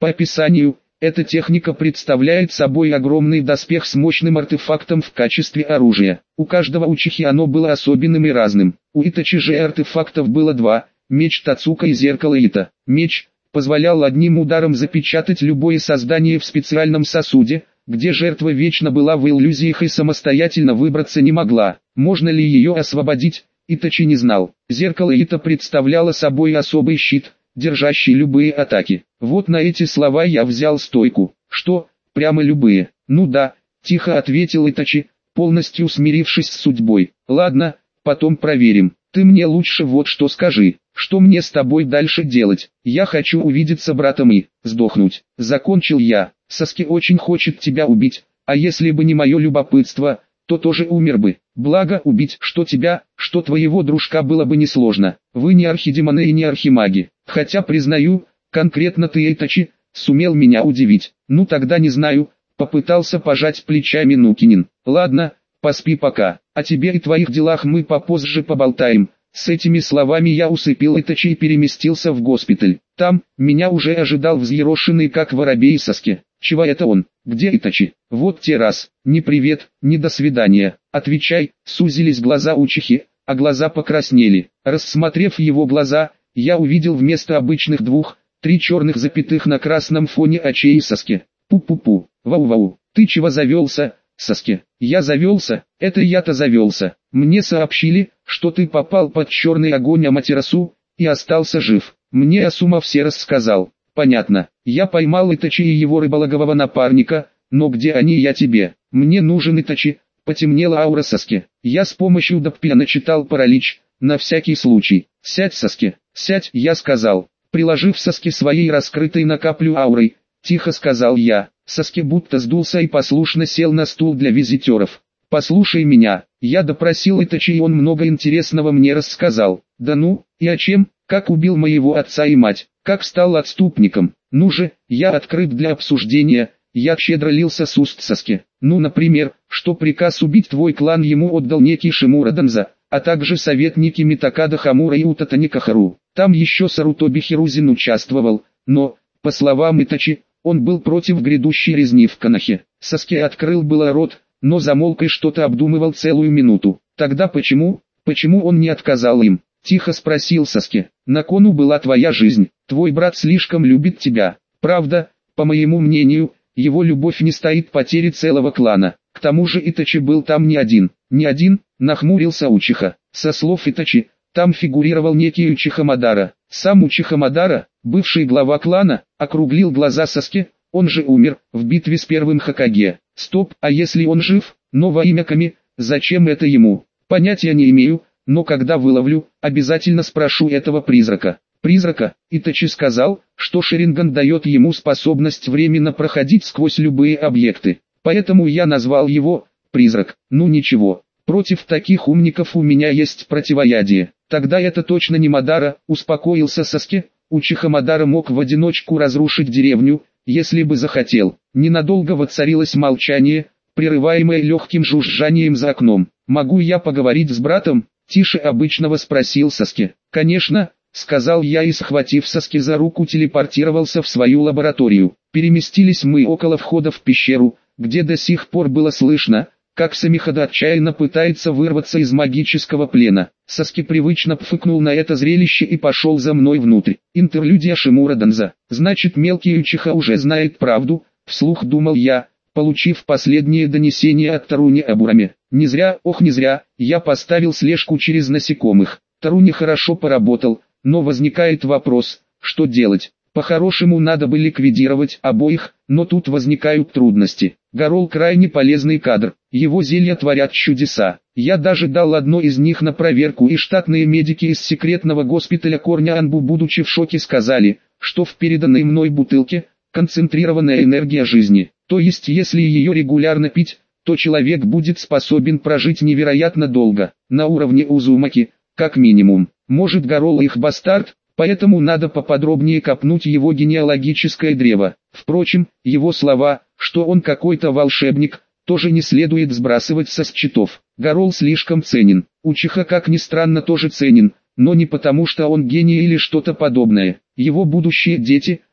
По описанию, эта техника представляет собой огромный доспех с мощным артефактом в качестве оружия. У каждого учихи оно было особенным и разным. У Итачи же артефактов было два: меч Тацука и зеркало Ита. Меч позволял одним ударом запечатать любое создание в специальном сосуде, где жертва вечно была в иллюзиях и самостоятельно выбраться не могла. Можно ли ее освободить, Итачи не знал. Зеркало Ита представляло собой особый щит, держащий любые атаки. Вот на эти слова я взял стойку. Что, прямо любые? Ну да, тихо ответил Итачи, полностью смирившись с судьбой. Ладно, потом проверим. Ты мне лучше вот что скажи. Что мне с тобой дальше делать? Я хочу увидеться братом и сдохнуть. Закончил я. Саски очень хочет тебя убить, а если бы не мое любопытство, то тоже умер бы. Благо убить что тебя, что твоего дружка было бы несложно. Вы не архидемоны и не архимаги. Хотя признаю, конкретно ты, Итачи, сумел меня удивить. Ну тогда не знаю, попытался пожать плечами Нукинин. Ладно, поспи пока, о тебе и твоих делах мы попозже поболтаем. С этими словами я усыпил Итачи и переместился в госпиталь. Там, меня уже ожидал взъерошенный как воробей Саски. Чего это он? Где Итачи? Вот те раз. Ни привет, ни до свидания. Отвечай. Сузились глаза учихи, а глаза покраснели. Рассмотрев его глаза, я увидел вместо обычных 2-3 черных запятых на красном фоне очей Саски. Пу-пу-пу. Вау-вау. Ты чего завелся, Саски? Я завелся? Это я-то завелся. Мне сообщили, что ты попал под черный огонь Аматерасу и остался жив. Мне Асума все рассказал. Понятно. Я поймал Итачи и его рыбологового напарника, но где они, я тебе? Мне нужен Итачи. Потемнела аура Саски. Я с помощью Даппия начитал паралич, на всякий случай. Сядь, Саски, сядь, я сказал. Приложив Саски своей раскрытой на каплю аурой, тихо сказал я. Саски будто сдулся и послушно сел на стул для визитеров. Послушай меня, я допросил Итачи и он много интересного мне рассказал. Да ну, и о чем? Как убил моего отца и мать, как стал отступником. Ну же, я открыт для обсуждения. Я щедро лился с уст Саски. Ну, например, что приказ убить твой клан ему отдал некий Шимура Данза, а также советники Митакада Хамура и Утатани Кахару. Там еще Сарутоби Хирузин участвовал, но, по словам Итачи, он был против грядущей резни в Канахе. Саски открыл было рот, но замолк и что-то обдумывал целую минуту. Тогда почему он не отказал им? Тихо спросил Саски. На кону была твоя жизнь, твой брат слишком любит тебя. Правда, по моему мнению, его любовь не стоит потери целого клана. К тому же Итачи был там не один. Не один, нахмурился Учиха. Со слов Итачи, там фигурировал некий Учиха Мадара. Сам Учиха Мадара, бывший глава клана, округлил глаза Саски. Он же умер в битве с первым Хокаге. Стоп, а если он жив? Но во имя Ками, зачем это ему? Понятия не имею, но когда выловлю, обязательно спрошу этого призрака. Призрака? Итачи сказал, что Шеринган дает ему способность временно проходить сквозь любые объекты. Поэтому я назвал его «Призрак». Ну ничего, против таких умников у меня есть противоядие. Тогда это точно не Мадара, успокоился Саски. Учиха Мадара мог в одиночку разрушить деревню, если бы захотел. Ненадолго воцарилось молчание, прерываемое легким жужжанием за окном. «Могу я поговорить с братом?» — тише обычного спросил Саски. «Конечно», — сказал я и, схватив Саски за руку, телепортировался в свою лабораторию. Переместились мы около входа в пещеру, где до сих пор было слышно, как Самихада отчаянно пытается вырваться из магического плена. Саски привычно пфыкнул на это зрелище и пошел за мной внутрь. Интерлюдия Шимура Данза. Значит, мелкий Учиха уже знает правду, вслух думал я, получив последнее донесение от Таруни об Ураме. Не зря, ох не зря, я поставил слежку через насекомых. Таруни хорошо поработал, но возникает вопрос, что делать? По-хорошему надо бы ликвидировать обоих, но тут возникают трудности. Гарол крайне полезный кадр, его зелья творят чудеса. Я даже дал одно из них на проверку, и штатные медики из секретного госпиталя Корня Анбу, будучи в шоке, сказали, что в переданной мной бутылке концентрированная энергия жизни. То есть если ее регулярно пить, то человек будет способен прожить невероятно долго, на уровне Узумаки, как минимум. Может, Гарол их бастард? Поэтому надо поподробнее копнуть его генеалогическое древо. Впрочем, его слова, что он какой-то волшебник, тоже не следует сбрасывать со счетов. Гарол слишком ценен. Учиха, как ни странно, тоже ценен, но не потому, что он гений или что-то подобное. Его будущие дети,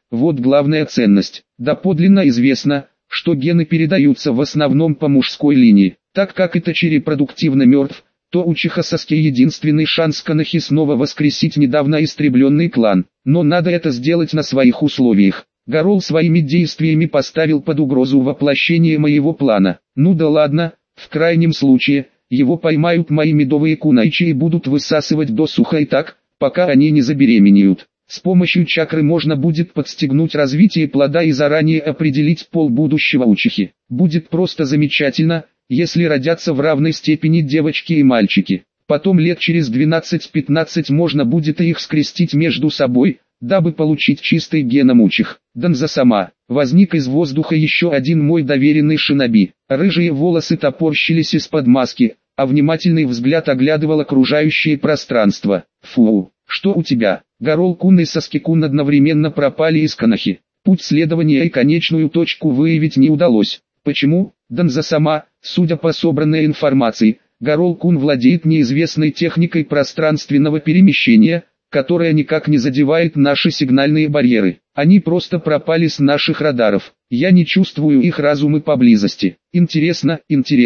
вот главная ценность. Доподлинно известно, что гены передаются в основном по мужской линии. Так как Итачи репродуктивно мертв, то у Чиха-Саски единственный шанс Канахи снова воскресить недавно истребленный клан. Но надо это сделать на своих условиях. Гарол своими действиями поставил под угрозу воплощение моего плана. Ну да ладно, в крайнем случае, его поймают мои медовые кунайчи и будут высасывать досуха и так, пока они не забеременеют. С помощью чакры можно будет подстегнуть развитие плода и заранее определить пол будущего учихи. Будет просто замечательно, если родятся в равной степени девочки и мальчики. Потом лет через 12-15 можно будет их скрестить между собой, дабы получить чистый геном учих. Данза сама. Возник из воздуха еще один мой доверенный шиноби. Рыжие волосы топорщились из-под маски, а внимательный взгляд оглядывал окружающее пространство. Фу, что у тебя? Гарол-кун и Саски-кун одновременно пропали из Канахи. Путь следования и конечную точку выявить не удалось. Почему? Данза сама, судя по собранной информации, Гарол-кун владеет неизвестной техникой пространственного перемещения, которая никак не задевает наши сигнальные барьеры. Они просто пропали с наших радаров. Я не чувствую их разумы поблизости. Интересно,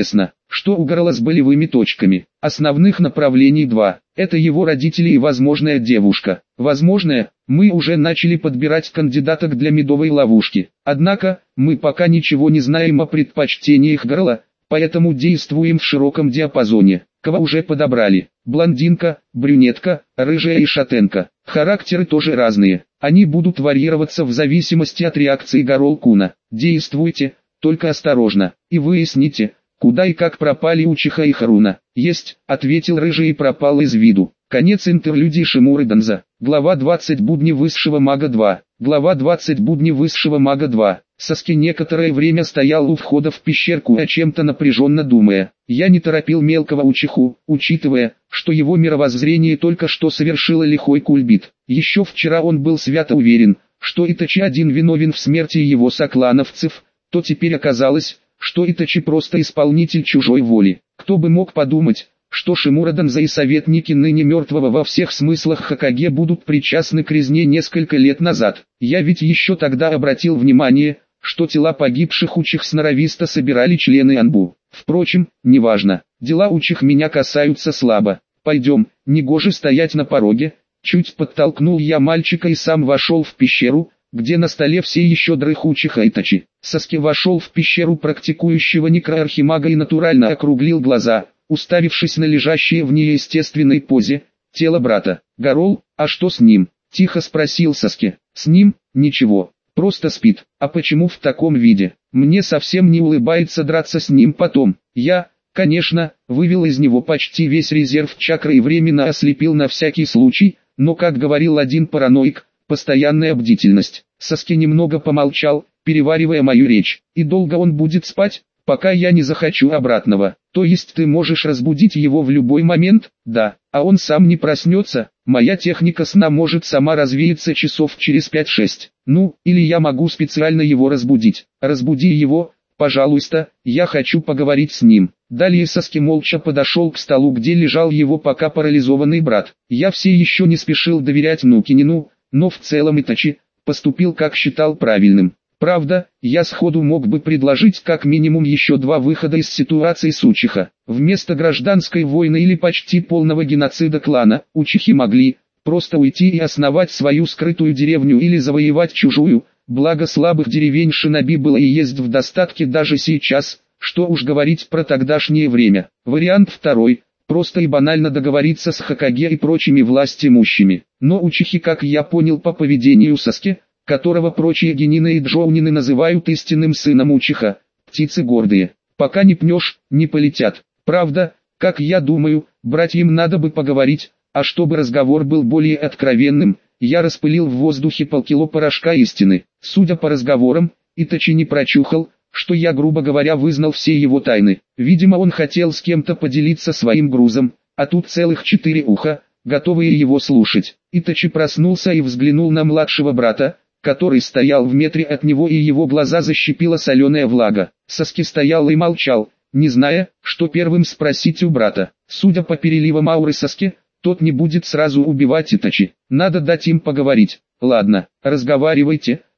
что у Гарола с болевыми точками. Основных направлений два. Это его родители и возможная девушка. Возможная, мы уже начали подбирать кандидаток для медовой ловушки. Однако, мы пока ничего не знаем о предпочтениях Гарола, поэтому действуем в широком диапазоне. Кого уже подобрали? Блондинка, брюнетка, рыжая и шатенка. Характеры тоже разные. Они будут варьироваться в зависимости от реакции Гарол-куна. Действуйте, только осторожно, и выясните, куда и как пропали Учиха и Харуна. Есть, ответил рыжий и пропал из виду. Конец интерлюдии Шимуры Данза. Глава 20 Будни высшего мага 2. Глава 20 Будни высшего мага 2. Саски некоторое время стоял у входа в пещерку, о чем-то напряженно думая. Я не торопил мелкого учиху, учитывая, что его мировоззрение только что совершило лихой кульбит. Еще вчера он был свято уверен, что Итачи один виновен в смерти его соклановцев, то теперь оказалось, что Итачи просто исполнитель чужой воли. Кто бы мог подумать, что Шимура Данза и советники ныне мертвого во всех смыслах Хокаге будут причастны к резне несколько лет назад. Я ведь еще тогда обратил внимание, что тела погибших учих сноровисто собирали члены Анбу. Впрочем, неважно, дела учих меня касаются слабо. Пойдем, негоже стоять на пороге. Чуть подтолкнул я мальчика и сам вошел в пещеру, где на столе все еще дрых учиха Итачи. Саски вошел в пещеру практикующего некроархимага и натурально округлил глаза, уставившись на лежащее в неестественной позе тело брата. «Гарол, а что с ним?» – тихо спросил Саски. «С ним? Ничего. Просто спит. А почему в таком виде? Мне совсем не улыбается драться с ним потом. Я, конечно, вывел из него почти весь резерв чакры и временно ослепил на всякий случай, но, как говорил один параноик, постоянная бдительность». Саски немного помолчал, переваривая мою речь. «И долго он будет спать, пока я не захочу обратного? То есть ты можешь разбудить его в любой момент?» «Да, а он сам не проснется. Моя техника сна может сама развеяться часов через 5-6. Ну, или я могу специально его разбудить. Разбуди его, пожалуйста, я хочу поговорить с ним». Далее Саски молча подошел к столу, где лежал его пока парализованный брат. Я все еще не спешил доверять Нукинину, но в целом Итачи поступил как считал правильным. Правда, я сходу мог бы предложить как минимум еще два выхода из ситуации с Учиха. Вместо гражданской войны или почти полного геноцида клана, Учихи могли просто уйти и основать свою скрытую деревню или завоевать чужую, благо слабых деревень шиноби было и есть в достатке даже сейчас, что уж говорить про тогдашнее время. Вариант второй – просто и банально договориться с Хокаге и прочими властимущими. Но Учихи, как я понял по поведению Саски, которого прочие генины и джоунины называют истинным сыном Учиха, птицы гордые. Пока не пнешь, не полетят. Правда, как я думаю, братьям надо бы поговорить, а чтобы разговор был более откровенным, я распылил в воздухе полкило порошка истины. Судя по разговорам, Итачи не прочухал, что я, грубо говоря, вызнал все его тайны. Видимо, он хотел с кем-то поделиться своим грузом, а тут целых 4 уха, готовые его слушать. Итачи проснулся и взглянул на младшего брата, который стоял в метре от него, и его глаза защипила соленая влага. Саски стоял и молчал, не зная, что первым спросить у брата. Судя по переливам ауры Саски, тот не будет сразу убивать Итачи. Надо дать им поговорить. Ладно, разговаривайте,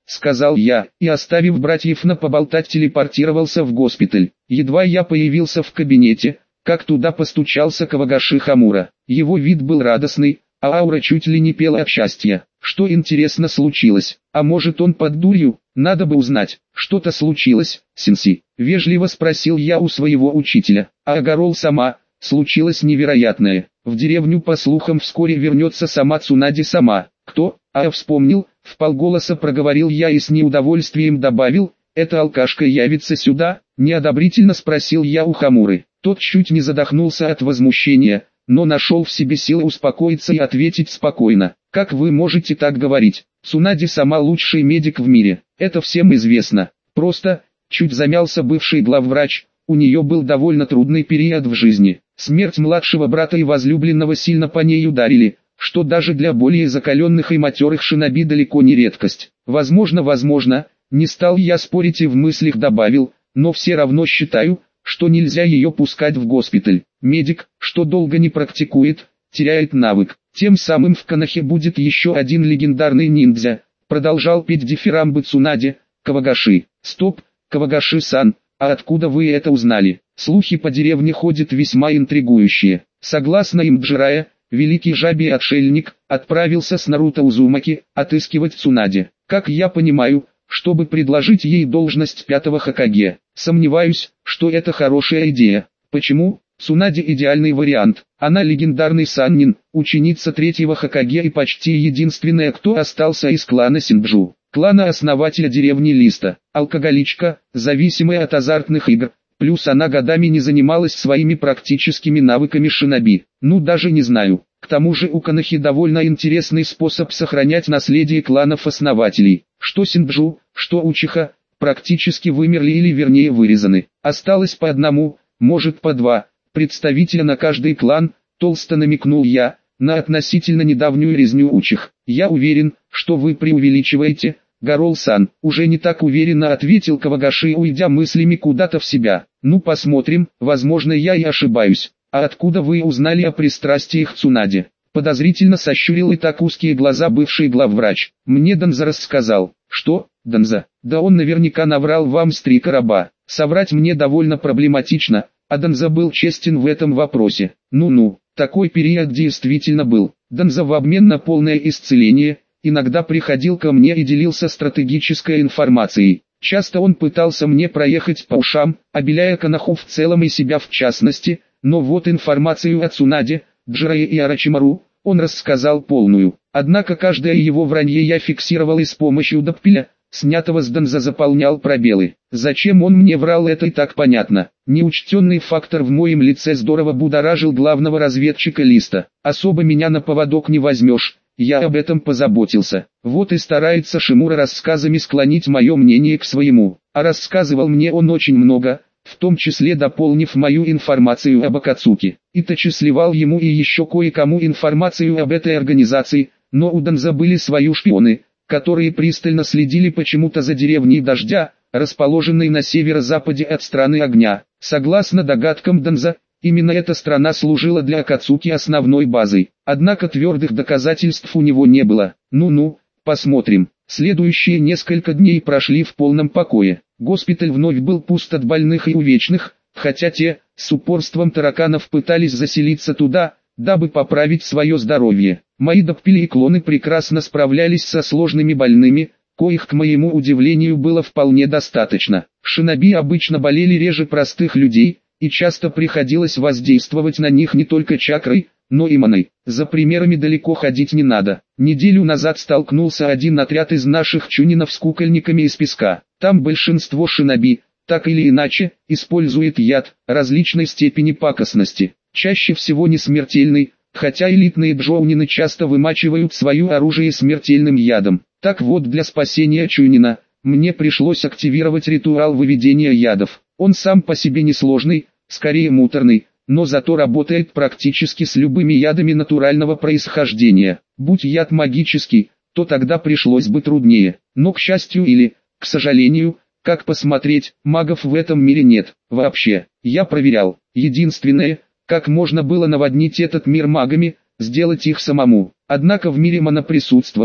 сказал я, и оставив братьев на поболтать телепортировался в госпиталь. Едва я появился в кабинете, как туда постучался Кавагаши Хамура. Его вид был радостный, а аура чуть ли не пела от счастья. Что интересно случилось? А может он под дурью? Надо бы узнать. Что-то случилось, сенси? Вежливо спросил я у своего учителя. А Агарол сама, случилось невероятное. В деревню по слухам вскоре вернется сама Цунади сама. Кто? А я вспомнил, вполголоса проговорил я и с неудовольствием добавил, эта алкашка явится сюда? Неодобрительно спросил я у Хамуры. Тот чуть не задохнулся от возмущения, но нашел в себе силы успокоиться и ответить спокойно. Как вы можете так говорить? Цунади сама лучший медик в мире, это всем известно. Просто, чуть замялся бывший главврач, у нее был довольно трудный период в жизни. Смерть младшего брата и возлюбленного сильно по ней ударили, что даже для более закаленных и матерых шиноби далеко не редкость. Возможно, не стал я спорить и в мыслях добавил, но все равно считаю, что нельзя ее пускать в госпиталь. Медик, что долго не практикует, теряет навык. Тем самым в Конохе будет еще один легендарный ниндзя. Продолжал петь дифирамбы Цунади. Кавагаши. Стоп, Кавагаши-сан, а откуда вы это узнали? Слухи по деревне ходят весьма интригующие. Согласно им Джирая, великий жабий отшельник, отправился с Наруто Узумаки, отыскивать Цунади. Как я понимаю, чтобы предложить ей должность 5-го Хокаге. Сомневаюсь, что это хорошая идея. Почему? Цунади идеальный вариант. Она легендарный саннин, ученица 3-го Хокаге и почти единственная, кто остался из клана Синджу. Клана основателя деревни Листа. Алкоголичка, зависимая от азартных игр. Плюс она годами не занималась своими практическими навыками шиноби. Ну даже не знаю. К тому же у Конохи довольно интересный способ сохранять наследие кланов-основателей. Что Синджу, что Учиха, практически вымерли или вернее вырезаны. Осталось по одному, может по два, представителя на каждый клан, толсто намекнул я, на относительно недавнюю резню Учих. Я уверен, что вы преувеличиваете, Гарол-сан, уже не так уверенно ответил Кавагаши, уйдя мыслями куда-то в себя. Ну посмотрим, возможно я и ошибаюсь. А откуда вы узнали о пристрастиях Цунади? Подозрительно сощурил и так узкие глаза бывший главврач. Мне Донза рассказал. Что, Донза? Да он наверняка наврал вам с 3 короба. Соврать мне довольно проблематично, а Донза был честен в этом вопросе. Ну-ну, такой период действительно был. Донза в обмен на полное исцеление, иногда приходил ко мне и делился стратегической информацией. Часто он пытался мне проехать по ушам, обеляя Коноху в целом и себя в частности, но вот информацию о Цунади, Джирае и Орочимару, он рассказал полную. Однако каждое его вранье я фиксировал и с помощью доппеля, снятого с Донза, заполнял пробелы. Зачем он мне врал, это и так понятно. Неучтенный фактор в моем лице здорово будоражил главного разведчика Листа. Особо меня на поводок не возьмешь, я об этом позаботился. Вот и старается Шимура рассказами склонить мое мнение к своему. А рассказывал мне он очень много, в том числе дополнив мою информацию об Акацуки. Итачи сливал ему и еще кое-кому информацию об этой организации, но у Донза были свои шпионы, которые пристально следили почему-то за деревней Дождя, расположенной на северо-западе от страны Огня. Согласно догадкам Донза, именно эта страна служила для Акацуки основной базой. Однако твердых доказательств у него не было. Ну-ну, посмотрим. Следующие несколько дней прошли в полном покое. Госпиталь вновь был пуст от больных и увечных, хотя те, с упорством тараканов, пытались заселиться туда, дабы поправить свое здоровье. Мои доппели и клоны прекрасно справлялись со сложными больными, коих, к моему удивлению, было вполне достаточно. Шиноби обычно болели реже простых людей, и часто приходилось воздействовать на них не только чакрой, но и маной. За примерами далеко ходить не надо. Неделю назад столкнулся один отряд из наших чунинов с кукольниками из песка. Там большинство шиноби, так или иначе, использует яд различной степени пакостности. Чаще всего не смертельный, хотя элитные джоунины часто вымачивают свое оружие смертельным ядом. Так вот, для спасения чунина, мне пришлось активировать ритуал выведения ядов. Он сам по себе несложный, скорее муторный, но зато работает практически с любыми ядами натурального происхождения. Будь яд магический, то тогда пришлось бы труднее. Но к счастью или, к сожалению, как посмотреть, магов в этом мире нет. Вообще, я проверял. Единственное, как можно было наводнить этот мир магами, сделать их самому. Однако в мире мана присутствовала,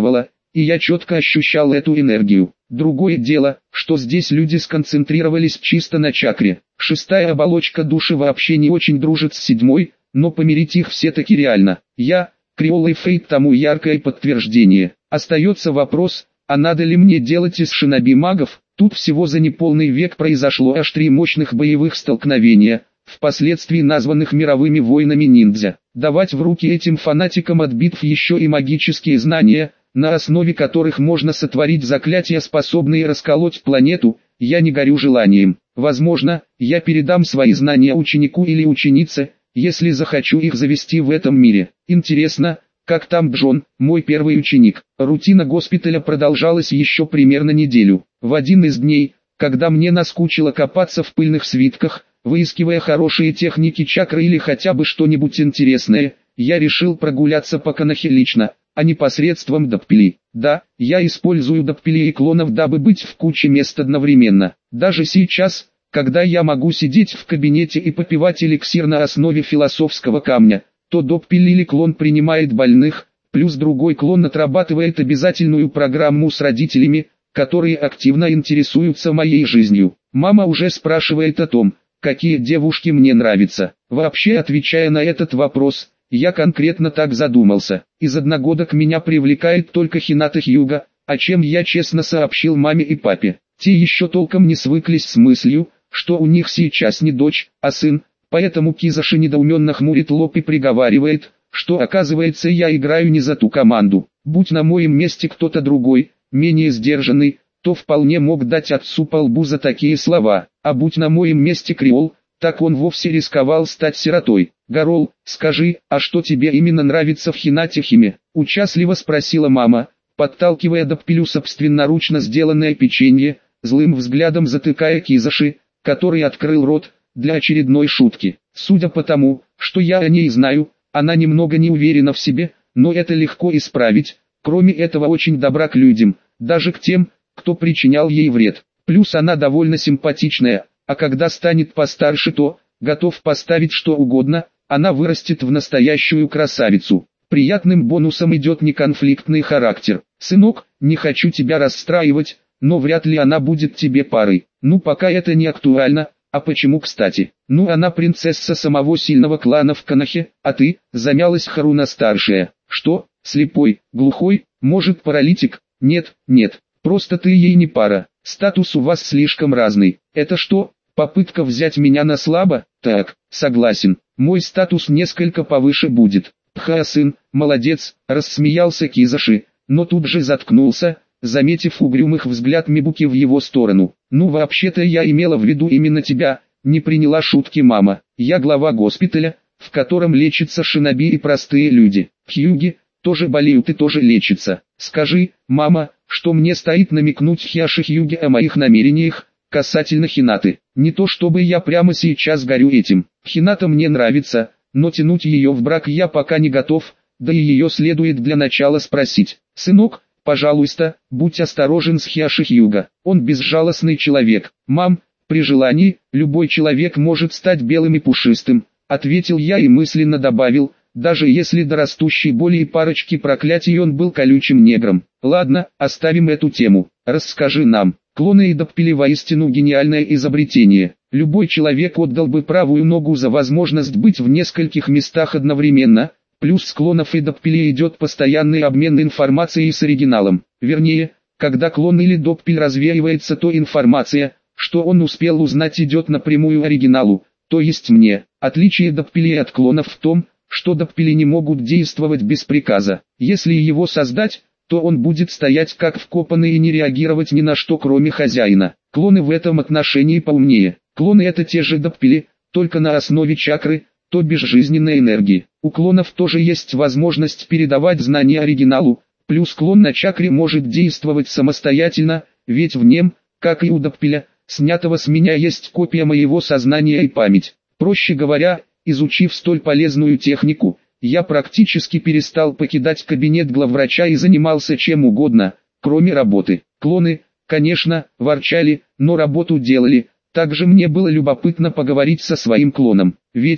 и я четко ощущал эту энергию. Другое дело, что здесь люди сконцентрировались чисто на чакре. Шестая оболочка души вообще не очень дружит с седьмой, но помирить их все-таки реально. Я, Креол и Фейт тому яркое подтверждение. Остается вопрос, а надо ли мне делать из шиноби магов? Тут всего за неполный век произошло аж 3 мощных боевых столкновения, впоследствии названных мировыми войнами ниндзя. Давать в руки этим фанатикам от битв еще и магические знания, на основе которых можно сотворить заклятия, способные расколоть планету, я не горю желанием. Возможно, я передам свои знания ученику или ученице, если захочу их завести в этом мире. Интересно, как там Джон, мой первый ученик. Рутина госпиталя продолжалась еще примерно неделю. В один из дней, когда мне наскучило копаться в пыльных свитках, выискивая хорошие техники чакры или хотя бы что-нибудь интересное, я решил прогуляться по Конохе лично, а не посредством доппели. Да, я использую доппели и клонов, дабы быть в куче мест одновременно. Даже сейчас, когда я могу сидеть в кабинете и попивать эликсир на основе философского камня, то доппель или клон принимает больных, плюс другой клон отрабатывает обязательную программу с родителями, которые активно интересуются моей жизнью. Мама уже спрашивает о том, какие девушки мне нравятся. Вообще, отвечая на этот вопрос, я конкретно так задумался. Из одногодок меня привлекает только Хината Хьюга, о чем я честно сообщил маме и папе. Те еще толком не свыклись с мыслью, что у них сейчас не дочь, а сын, поэтому Кизаши недоуменно хмурит лоб и приговаривает, что оказывается я играю не за ту команду. Будь на моем месте кто-то другой, менее сдержанный, то вполне мог дать отцу по лбу за такие слова, а будь на моем месте Креол, так он вовсе рисковал стать сиротой. «Гарол, скажи, а что тебе именно нравится в Хинате Химе?» – участливо спросила мама, подталкивая доппелю собственноручно сделанное печенье, злым взглядом затыкая Кизаши, который открыл рот для очередной шутки. Судя по тому, что я о ней знаю, она немного не уверена в себе, но это легко исправить. Кроме этого, очень добра к людям, даже к тем, кто причинял ей вред. Плюс она довольно симпатичная, а когда станет постарше, то готов поставить что угодно, она вырастет в настоящую красавицу. Приятным бонусом идет неконфликтный характер. «Сынок, не хочу тебя расстраивать, но вряд ли она будет тебе парой. Ну пока это не актуально, а почему кстати? Ну она принцесса самого сильного клана в Конохе, а ты?» – замялась Харуна-старшая. «Что, слепой, глухой, может паралитик?» «Нет, нет, просто ты ей не пара, статус у вас слишком разный. Это что, попытка взять меня на слабо?» «Так, согласен, мой статус несколько повыше будет». «Сын, молодец», – рассмеялся Кизаши, но тут же заткнулся, заметив угрюмых взгляд Мибуки в его сторону. «Ну вообще-то я имела в виду именно тебя», – не приняла шутки мама. «Я глава госпиталя, в котором лечатся шиноби и простые люди. Хьюги тоже болеют и тоже лечатся. Скажи, мама, что мне стоит намекнуть Хьяши Хьюги о моих намерениях касательно Хинаты. Не то чтобы я прямо сейчас горю этим. Хината мне нравится, но тянуть ее в брак я пока не готов, да и ее следует для начала спросить. Сынок, пожалуйста, будь осторожен с Хьяши Хьюга. Он безжалостный человек. Мам, при желании, любой человек может стать белым и пушистым», — ответил я и мысленно добавил, даже если до растущей боли и парочки проклятий он был колючим негром. «Ладно, оставим эту тему. Расскажи нам». Клоны и доппели воистину гениальное изобретение. Любой человек отдал бы правую ногу за возможность быть в нескольких местах одновременно, плюс с клонов и доппелей идет постоянный обмен информацией с оригиналом. Вернее, когда клон или доппель развеивается, то информация, что он успел узнать, идет напрямую оригиналу, то есть мне. Отличие доппелей от клонов в том, что доппели не могут действовать без приказа. Если его создать, то он будет стоять как вкопанный и не реагировать ни на что кроме хозяина. Клоны в этом отношении поумнее. Клоны это те же доппели, только на основе чакры, то бишь жизненной энергии. У клонов тоже есть возможность передавать знания оригиналу, плюс клон на чакре может действовать самостоятельно, ведь в нем, как и у доппеля, снятого с меня, есть копия моего сознания и память. Проще говоря, изучив столь полезную технику, я практически перестал покидать кабинет главврача и занимался чем угодно, кроме работы. Клоны, конечно, ворчали, но работу делали. Также мне было любопытно поговорить со своим клоном, ведь,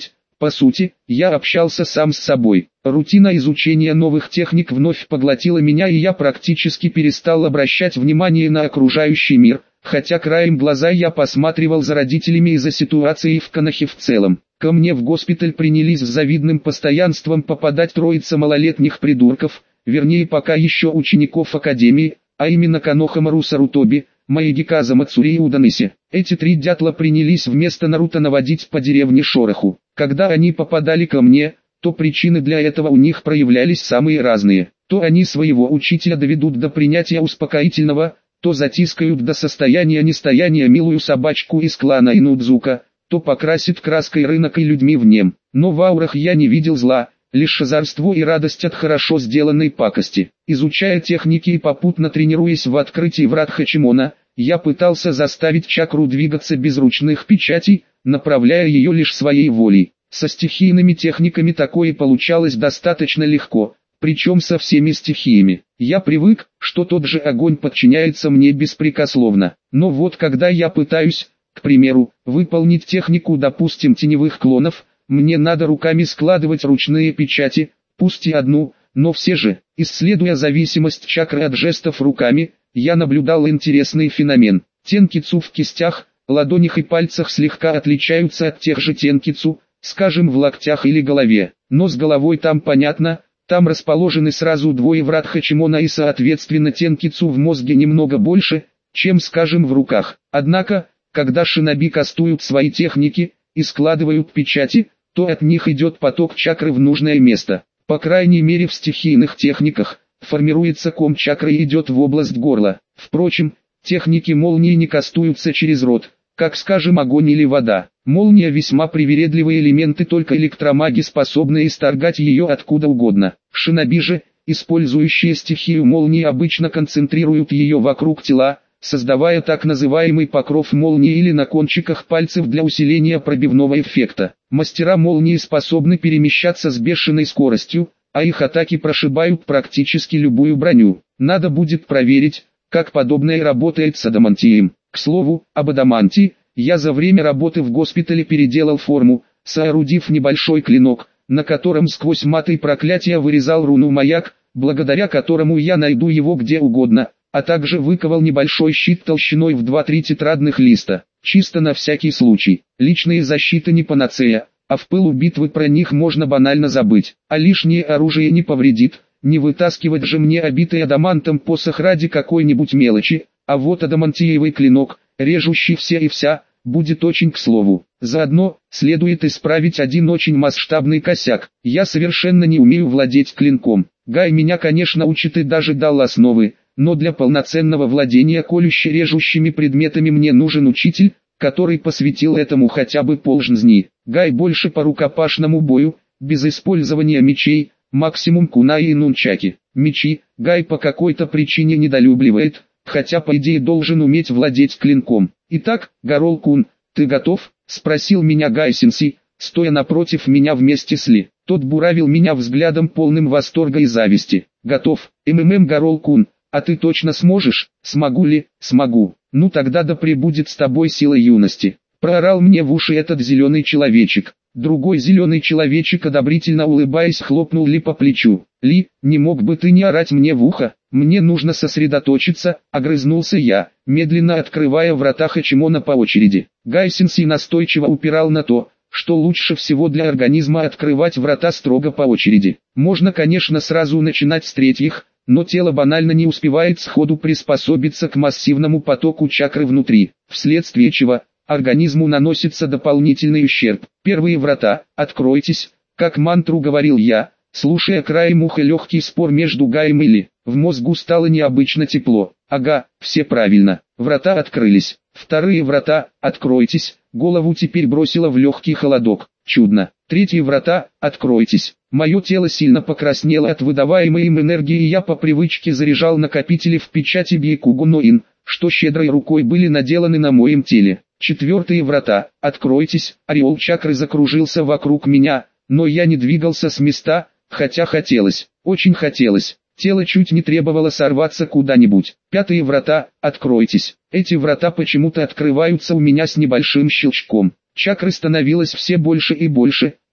По сути, я общался сам с собой. Рутина изучения новых техник вновь поглотила меня, и я практически перестал обращать внимание на окружающий мир, хотя краем глаза я посматривал за родителями и за ситуацией в Конохе в целом. Ко мне в госпиталь принялись с завидным постоянством попадать троица малолетних придурков, вернее пока еще учеников академии, а именно Каноха Маруса Рутоби, Маегиказа Мацури и Уданыси. Эти три дятла принялись вместо Наруто наводить по деревне шороху. Когда они попадали ко мне, то причины для этого у них проявлялись самые разные. То они своего учителя доведут до принятия успокоительного, то затискают до состояния нестояния милую собачку из клана Инудзука, то покрасит краской рынок и людьми в нем. Но в аурах я не видел зла, лишь озорство и радость от хорошо сделанной пакости. Изучая техники и попутно тренируясь в открытии врат Хачимона, я пытался заставить чакру двигаться без ручных печатей, направляя ее лишь своей волей. Со стихийными техниками такое получалось достаточно легко, причем со всеми стихиями. Я привык, что тот же огонь подчиняется мне беспрекословно. Но вот когда я пытаюсь, к примеру, выполнить технику, допустим, теневых клонов, мне надо руками складывать ручные печати, пусть и одну, но все же. Исследуя зависимость чакры от жестов руками, я наблюдал интересный феномен. Тенкицу в кистях, ладонях и пальцах слегка отличаются от тех же тенкицу, скажем, в локтях или голове. Но с головой там понятно, там расположены сразу двое врат Хачимона и соответственно тенкицу в мозге немного больше, чем, скажем, в руках. Однако, когда шиноби кастуют свои техники и складывают печати, то от них идет поток чакры в нужное место. По крайней мере в стихийных техниках, формируется ком чакры и идет в область горла. Впрочем, техники молнии не кастуются через рот, как скажем огонь или вода. Молния весьма привередливый элемент, и только электромаги способны исторгать ее откуда угодно. Шиноби же, использующие стихию молнии, обычно концентрируют ее вокруг тела, создавая так называемый покров молнии или на кончиках пальцев для усиления пробивного эффекта. Мастера молнии способны перемещаться с бешеной скоростью, а их атаки прошибают практически любую броню. Надо будет проверить, как подобное работает с адамантием. К слову, об адамантии, я за время работы в госпитале переделал форму, соорудив небольшой клинок, на котором сквозь маты и проклятия вырезал руну-маяк, благодаря которому я найду его где угодно, а также выковал небольшой щит толщиной в 2-3 тетрадных листа, чисто на всякий случай. Личные защиты не панацея, а в пылу битвы про них можно банально забыть, а лишнее оружие не повредит, не вытаскивать же мне обитый адамантом посох ради какой-нибудь мелочи, а вот адамантиевый клинок, режущий все и вся, будет очень к слову. Заодно, следует исправить один очень масштабный косяк. Я совершенно не умею владеть клинком. Гай меня, конечно, учит и даже дал основы, но для полноценного владения колюще-режущими предметами мне нужен учитель, который посвятил этому хотя бы полжизни. Гай больше по рукопашному бою, без использования мечей, максимум кунаи и нунчаки. Мечи Гай по какой-то причине недолюбливает, хотя по идее должен уметь владеть клинком. «Итак, Гарол-кун, ты готов?» — спросил меня Гай-сенсей, стоя напротив меня вместе с Ли. Тот буравил меня взглядом полным восторга и зависти. «Готов, Гарол-кун, а ты точно сможешь?» «Смогу ли?» «Смогу. Ну тогда да пребудет с тобой сила юности», — проорал мне в уши этот зеленый человечек. Другой зеленый человечек, одобрительно улыбаясь, хлопнул Ли по плечу. «Ли, не мог бы ты не орать мне в ухо? Мне нужно сосредоточиться», — огрызнулся я, медленно открывая врата Хачимона по очереди. Гай-сенсей настойчиво упирал на то, что лучше всего для организма открывать врата строго по очереди. Можно, конечно, сразу начинать с третьих, но тело банально не успевает сходу приспособиться к массивному потоку чакры внутри, вследствие чего организму наносится дополнительный ущерб. «Первые врата, откройтесь», как мантру говорил я, слушая краем уха легкий спор между Гаем и Ли. В мозгу стало необычно тепло. Ага, все правильно. Врата открылись. Вторые врата, откройтесь. Голову теперь бросило в легкий холодок. Чудно. Третьи врата, откройтесь. Мое тело сильно покраснело от выдаваемой им энергии, и я по привычке заряжал накопители в печати Бьекугу-Ноин, что щедрой рукой были наделаны на моем теле. Четвертые врата, откройтесь. Ореол чакры закружился вокруг меня, но я не двигался с места, хотя хотелось, очень хотелось. Тело чуть не требовало сорваться куда-нибудь. Пятые врата, откройтесь. Эти врата почему-то открываются у меня с небольшим щелчком. Чакры становилось все больше и больше,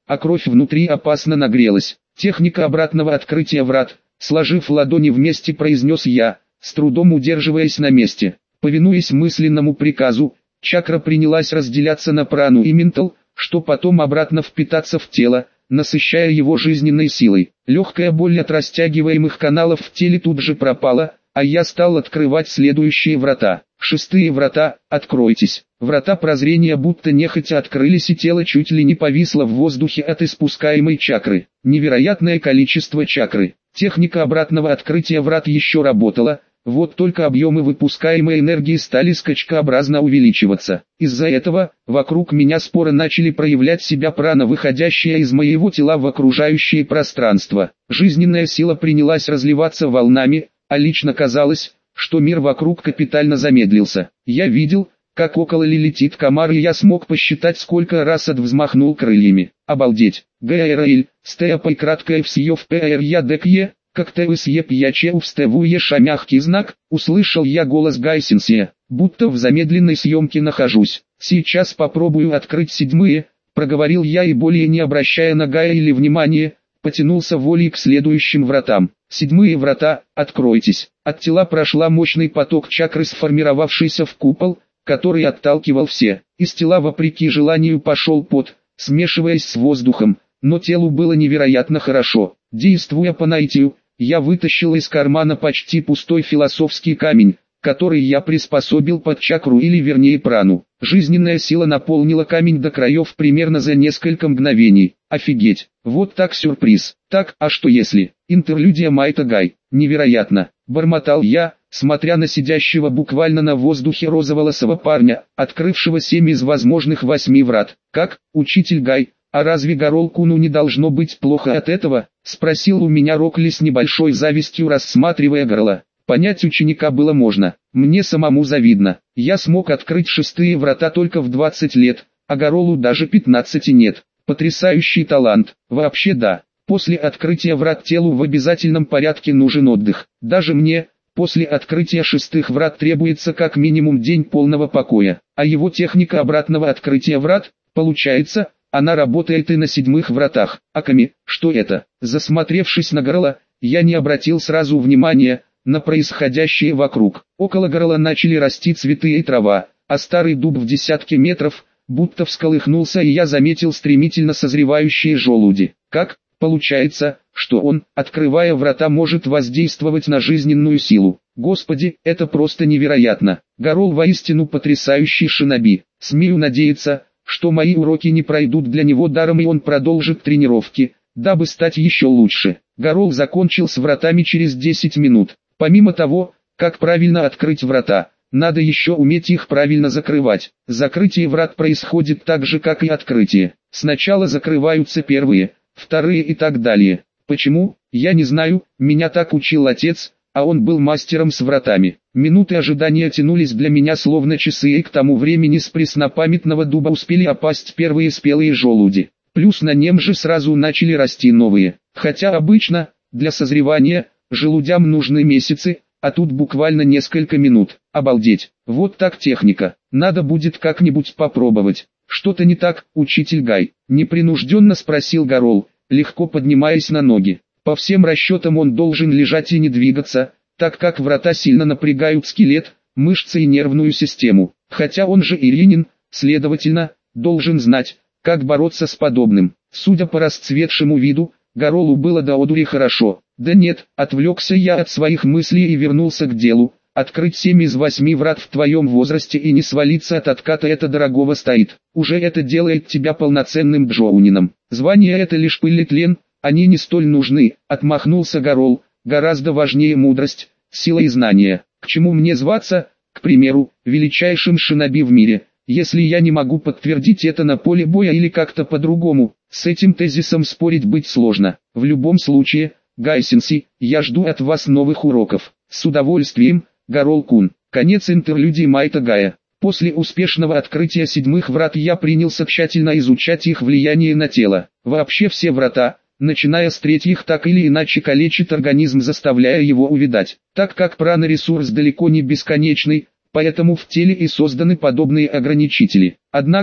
а кровь внутри опасно нагрелась. Техника обратного открытия врат. Сложив ладони вместе, произнес я, с трудом удерживаясь на месте. Повинуясь мысленному приказу, чакра принялась разделяться на прану и ментал, что потом обратно впитаться в тело, насыщая его жизненной силой. Легкая боль от растягиваемых каналов в теле тут же пропала, а я стал открывать следующие врата. Шестые врата, откройтесь. Врата прозрения будто нехотя открылись, и тело чуть ли не повисло в воздухе от испускаемой чакры. Невероятное количество чакры. Техника обратного открытия врат еще работала, вот только объемы выпускаемой энергии стали скачкообразно увеличиваться. Из-за этого, вокруг меня споро начали проявлять себя прана, выходящая из моего тела в окружающее пространство. Жизненная сила принялась разливаться волнами, а лично казалось, что мир вокруг капитально замедлился. Я видел, как около летит комар, и я смог посчитать, сколько раз взмахнул крыльями. Обалдеть! ГРЛ, степой краткое всё в ПР ядекье, как ты съеп яче увстевуешь, а мягкий знак, услышал я голос Гайсенсия, будто в замедленной съемке нахожусь. Сейчас попробую открыть седьмые, проговорил я и, более не обращая на Гая или внимания, потянулся волей к следующим вратам. Седьмые врата, откройтесь. От тела прошла мощный поток чакры, сформировавшийся в купол, который отталкивал все. Из тела вопреки желанию пошел пот, смешиваясь с воздухом, но телу было невероятно хорошо. Действуя по наитию, я вытащил из кармана почти пустой философский камень, который я приспособил под чакру, или вернее прану. Жизненная сила наполнила камень до краев примерно за несколько мгновений. Офигеть, вот так сюрприз. Так, а что если? Интерлюдия Майта Гай. Невероятно, бормотал я, смотря на сидящего буквально на воздухе розоволосого парня, открывшего 7 из возможных 8 врат. Как, учитель Гай? «А разве Гарол-куну не должно быть плохо от этого?» — спросил у меня Рокли с небольшой завистью, рассматривая горла. Понять ученика было можно, мне самому завидно. Я смог открыть шестые врата только в 20 лет, а Гаролу даже 15 нет. Потрясающий талант. Вообще да, после открытия врат телу в обязательном порядке нужен отдых. Даже мне, после открытия шестых врат, требуется как минимум день полного покоя. А его техника обратного открытия врат, получается, она работает и на седьмых вратах. Аками, что это? Засмотревшись на горла, я не обратил сразу внимания на происходящее вокруг. Около горла начали расти цветы и трава, а старый дуб в десятки метров будто всколыхнулся, и я заметил стремительно созревающие желуди. Как? Получается, что он, открывая врата, может воздействовать на жизненную силу. Господи, это просто невероятно. Гарол воистину потрясающий шиноби. Смею надеяться, что мои уроки не пройдут для него даром, и он продолжит тренировки, дабы стать еще лучше. Гарол закончил с вратами через 10 минут. Помимо того, как правильно открыть врата, надо еще уметь их правильно закрывать. Закрытие врат происходит так же, как и открытие. Сначала закрываются первые, вторые и так далее. Почему? Я не знаю, меня так учил отец, а он был мастером с вратами. Минуты ожидания тянулись для меня словно часы, и к тому времени с преснопамятного дуба успели опасть первые спелые желуди. Плюс на нем же сразу начали расти новые. Хотя обычно, для созревания, желудям нужны месяцы, а тут буквально несколько минут. Обалдеть, вот так техника. Надо будет как-нибудь попробовать. Что-то не так, учитель Гай? Непринужденно спросил Гарол, легко поднимаясь на ноги. По всем расчетам он должен лежать и не двигаться, так как врата сильно напрягают скелет, мышцы и нервную систему. Хотя он же иринин, следовательно, должен знать, как бороться с подобным. Судя по расцветшему виду, Гаролу было до одури хорошо. Да нет, отвлекся я от своих мыслей и вернулся к делу. Открыть 7 из 8 врат в твоем возрасте и не свалиться от отката — это дорогого стоит. Уже это делает тебя полноценным джоунином. Звание — это лишь пыль и тлен, они не столь нужны, отмахнулся Гарол. Гораздо важнее мудрость, сила и знания. К чему мне зваться, к примеру, величайшим шиноби в мире, если я не могу подтвердить это на поле боя или как-то по-другому? С этим тезисом спорить быть сложно. В любом случае, Гайсенси, я жду от вас новых уроков. С удовольствием, Гарол-кун. Конец интерлюдии Майта Гая. После успешного открытия седьмых врат я принялся тщательно изучать их влияние на тело. Вообще все врата, начиная с третьих, так или иначе калечит организм, заставляя его увядать. Так как прана-ресурс далеко не бесконечный, поэтому в теле и созданы подобные ограничители. Однако,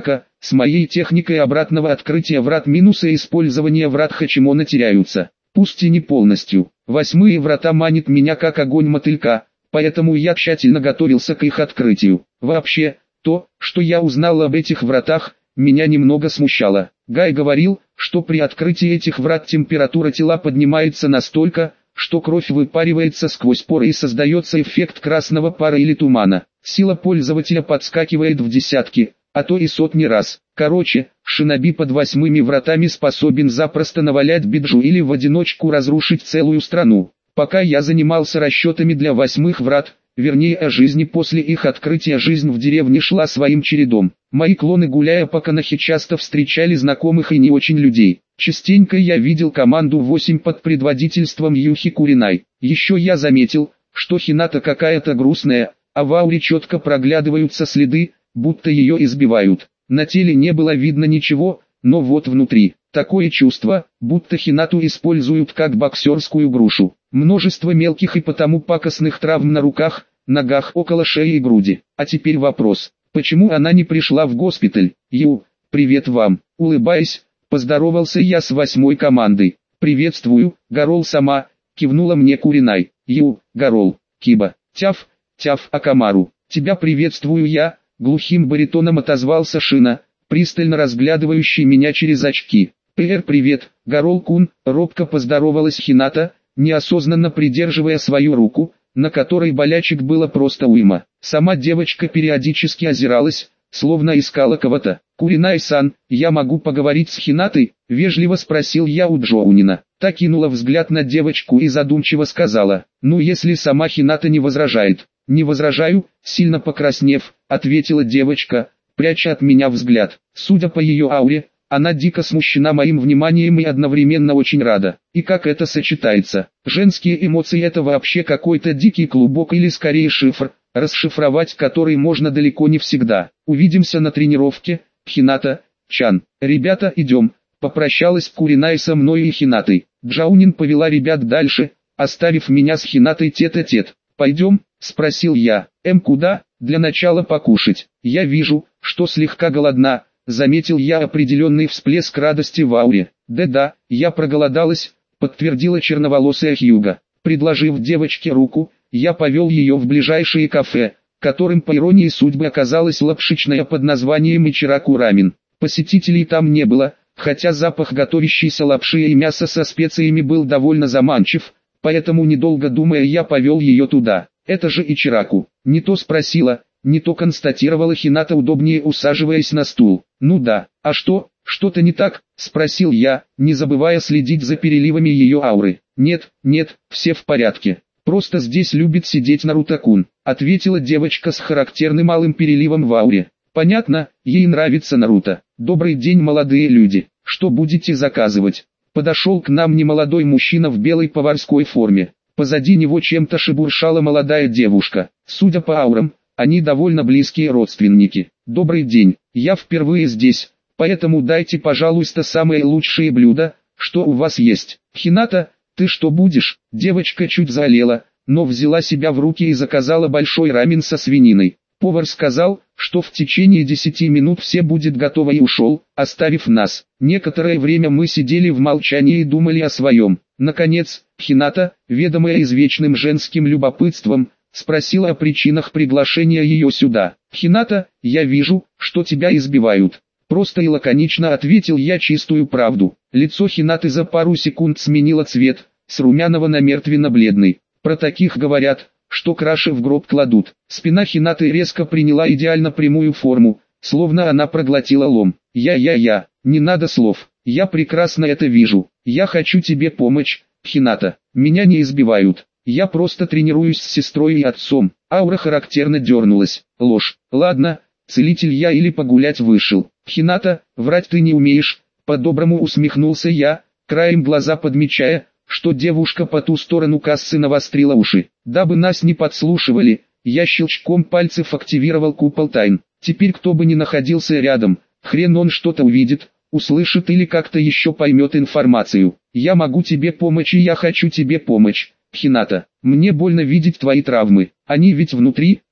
С моей техникой обратного открытия врат минуса и использования врат Хачимона теряются. Пусть и не полностью. 8-е врата манит меня как огонь мотылька, поэтому я тщательно готовился к их открытию. Вообще, то, что я узнал об этих вратах, меня немного смущало. Гай говорил, что при открытии этих врат температура тела поднимается настолько, что кровь выпаривается сквозь поры и создается эффект красного пара или тумана. Сила пользователя подскакивает в десятки, а то и сотни раз. Короче, шиноби под 8-ми вратами способен запросто навалять биджу или в одиночку разрушить целую страну. Пока я занимался расчетами для 8-х врат, вернее о жизни после их открытия, жизнь в деревне шла своим чередом. Мои клоны, гуляя по Канахе, часто встречали знакомых и не очень людей. Частенько я видел команду 8 под предводительством Юхи Куринай. Еще я заметил, что Хината какая-то грустная, а в ауре четко проглядываются следы, будто ее избивают. На теле не было видно ничего, но вот внутри, такое чувство, будто Хинату используют как боксерскую грушу. Множество мелких и потому пакостных травм на руках, ногах, около шеи и груди. А теперь вопрос, почему она не пришла в госпиталь? Привет вам. Улыбаясь, поздоровался я с 8-й командой. Приветствую, Гарол сама, кивнула мне Куринай. Гарол, Киба, Тяф, Акамару. Тебя приветствую я, глухим баритоном отозвался Шина, пристально разглядывающий меня через очки. Привет, Гарол-кун, робко поздоровалась Хината, неосознанно придерживая свою руку, на которой болячек было просто уйма. Сама девочка периодически озиралась, словно искала кого-то. «Куринай-сан, я могу поговорить с Хинатой?» — вежливо спросил я у Джоунина. Та кинула взгляд на девочку и задумчиво сказала: «Ну, если сама Хината не возражает». «Не возражаю», — сильно покраснев, ответила девочка, пряча от меня взгляд. Судя по ее ауре, она дико смущена моим вниманием и одновременно очень рада. И как это сочетается? Женские эмоции — это вообще какой-то дикий клубок или скорее шифр, расшифровать который можно далеко не всегда. «Увидимся на тренировке, Хината-чан. Ребята, идем», — попрощалась Куринай со мной и Хинатой. Джаунин повела ребят дальше, оставив меня с Хинатой тет-а-тет. «Пойдем?» — спросил я. Куда?» «Для начала покушать. Я вижу, что слегка голодна», — заметил я определенный всплеск радости в ауре. «Да-да, я проголодалась», — подтвердила черноволосая Хьюга. Предложив девочке руку, я повел ее в ближайшее кафе, которым по иронии судьбы оказалось лапшичное под названием Ичираку Рамен. Посетителей там не было, хотя запах готовящейся лапши и мяса со специями был довольно заманчив, поэтому недолго думая я повел ее туда. «Это же Ичираку», — не то спросила, не то констатировала Хината, удобнее усаживаясь на стул. «Ну да, а что, что-то не так?» — спросил я, не забывая следить за переливами ее ауры. «Нет, все в порядке. Просто здесь любит сидеть Наруто-кун», — ответила девочка с характерным малым переливом в ауре. «Понятно, ей нравится Наруто. Добрый день, молодые люди. Что будете заказывать?» Подошел к нам немолодой мужчина в белой поварской форме. Позади него чем-то шебуршала молодая девушка. Судя по аурам, они довольно близкие родственники. «Добрый день, я впервые здесь, поэтому дайте, пожалуйста, самые лучшие блюда, что у вас есть». «Хината, ты что будешь?» Девочка чуть заолела, но взяла себя в руки и заказала большой рамен со свининой. Повар сказал, что в течение 10 минут все будет готово, и ушел, оставив нас. Некоторое время мы сидели в молчании и думали о своем. Наконец, Хината, ведомая извечным женским любопытством, спросила о причинах приглашения ее сюда. «Хината, я вижу, что тебя избивают». Просто и лаконично ответил я чистую правду. Лицо Хинаты за пару секунд сменило цвет, с румяного на мертвенно-бледный. Про таких говорят, что краши в гроб кладут. Спина Хинаты резко приняла идеально прямую форму, словно она проглотила лом. «Я, не надо слов, я прекрасно это вижу. Я хочу тебе помочь, Хината. Меня не избивают. Я просто тренируюсь с сестрой и отцом». Аура характерно дернулась. «Ложь. Ладно, целитель я или погулять вышел». «Хината, врать ты не умеешь», — по-доброму усмехнулся я, краем глаза подмечая, что девушка по ту сторону кассы навострила уши. Дабы нас не подслушивали, я щелчком пальцев активировал купол тайн. Теперь кто бы ни находился рядом, хрен он что-то увидит, услышит или как-то еще поймет информацию. «Я могу тебе помочь, и я хочу тебе помочь, Хината. Мне больно видеть твои травмы. Они ведь внутри»,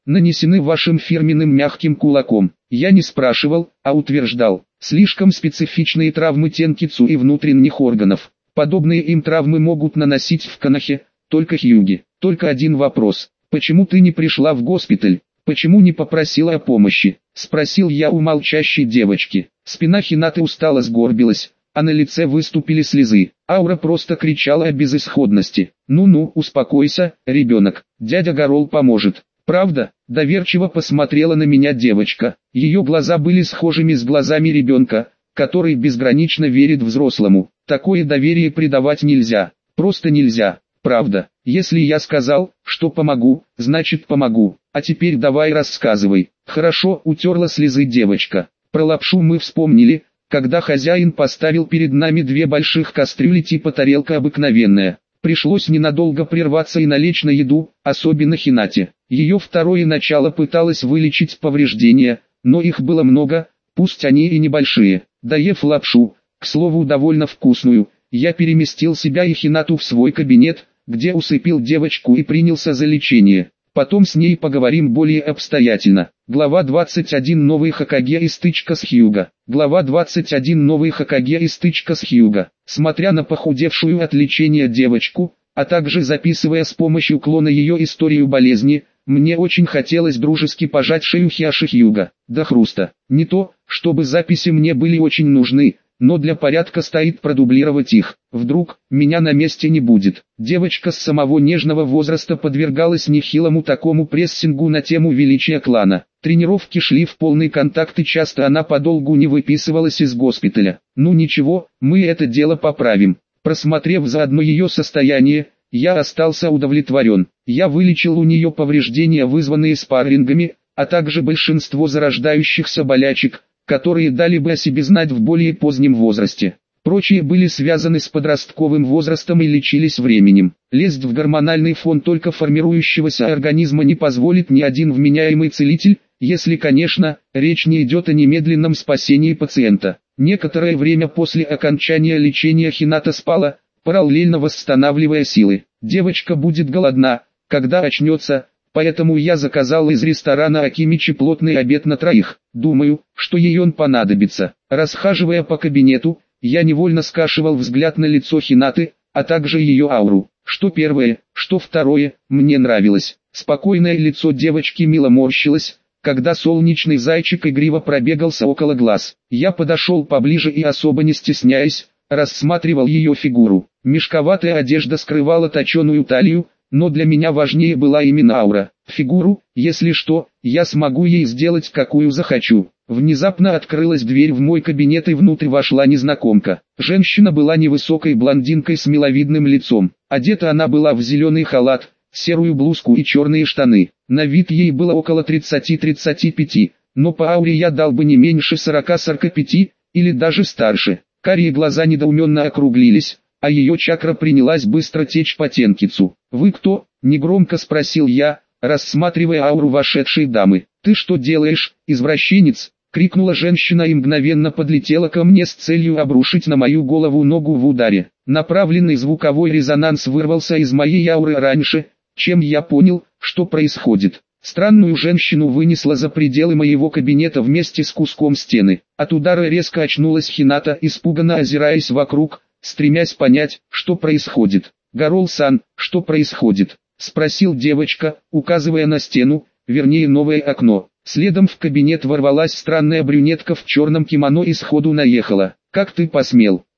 нанесены вашим фирменным мягким кулаком. Я не спрашивал, а утверждал. Слишком специфичные травмы тенкицу и внутренних органов. Подобные им травмы могут наносить в Конохе, только Хьюги. Только один вопрос. Почему ты не пришла в госпиталь? Почему не попросила о помощи? Спросил я у молчащей девочки. Спина Хинаты устало сгорбилась, а на лице выступили слезы. Аура просто кричала о безысходности. «Ну-ну, успокойся, ребенок, дядя Гарол поможет». «Правда?» – доверчиво посмотрела на меня девочка. Ее глаза были схожими с глазами ребенка, который безгранично верит взрослому. Такое доверие предавать нельзя. Просто нельзя. Правда. Если я сказал, что помогу, значит помогу. А теперь давай рассказывай. Хорошо, утерла слезы девочка. Про лапшу мы вспомнили, когда хозяин поставил перед нами две больших кастрюли типа тарелка обыкновенная. Пришлось ненадолго прерваться и налечь на еду, особенно Хинате. Ее второе начало пыталось вылечить повреждения, но их было много, пусть они и небольшие. Доев лапшу, к слову довольно вкусную, я переместил себя и Хинату в свой кабинет, где усыпил девочку и принялся за лечение. Потом с ней поговорим более обстоятельно. Глава 21. Новый Хокаге и стычка с Хьюго. Глава 21. Новый Хокаге и стычка с Хьюго. Смотря на похудевшую от лечения девочку, а также записывая с помощью клона ее историю болезни, мне очень хотелось дружески пожать шею Хиаши Хьюго до хруста. Не то, чтобы записи мне были очень нужны, но для порядка стоит продублировать их. Вдруг, меня на месте не будет. Девочка с самого нежного возраста подвергалась нехилому такому прессингу на тему величия клана. Тренировки шли в полный контакт и часто она подолгу не выписывалась из госпиталя. Ну ничего, мы это дело поправим. Просмотрев заодно ее состояние, я остался удовлетворен. Я вылечил у нее повреждения, вызванные спаррингами, а также большинство зарождающихся болячек, которые дали бы о себе знать в более позднем возрасте. Прочие были связаны с подростковым возрастом и лечились временем. Лезть в гормональный фон только формирующегося организма не позволит ни один вменяемый целитель, если, конечно, речь не идет о немедленном спасении пациента. Некоторое время после окончания лечения Хината спала, параллельно восстанавливая силы. Девочка будет голодна, когда очнется, поэтому я заказал из ресторана Акимичи плотный обед на троих. Думаю, что ей он понадобится. Расхаживая по кабинету, я невольно скашивал взгляд на лицо Хинаты, а также ее ауру. Что первое, что второе, мне нравилось. Спокойное лицо девочки мило морщилось, когда солнечный зайчик игриво пробегался около глаз. Я подошел поближе и, особо не стесняясь, рассматривал ее фигуру. Мешковатая одежда скрывала точеную талию, но для меня важнее была именно аура. Фигуру, если что, я смогу ей сделать какую захочу. Внезапно открылась дверь в мой кабинет и внутрь вошла незнакомка. Женщина была невысокой блондинкой с миловидным лицом. Одета она была в зеленый халат, серую блузку и черные штаны. На вид ей было около 30-35, но по ауре я дал бы не меньше 40-45, или даже старше. Карие глаза недоуменно округлились, а ее чакра принялась быстро течь по тенкицу. «Вы кто?» – негромко спросил я, рассматривая ауру вошедшей дамы. «Ты что делаешь, извращенец?» – крикнула женщина и мгновенно подлетела ко мне с целью обрушить на мою голову ногу в ударе. Направленный звуковой резонанс вырвался из моей ауры раньше, чем я понял, что происходит. Странную женщину вынесла за пределы моего кабинета вместе с куском стены. От удара резко очнулась Хината, испуганно озираясь вокруг, стремясь понять, что происходит. «Гарол-сан, что происходит?» – спросил девочка, указывая на стену, вернее новое окно. Следом в кабинет ворвалась странная брюнетка в черном кимоно и сходу наехала. «Как ты посмел?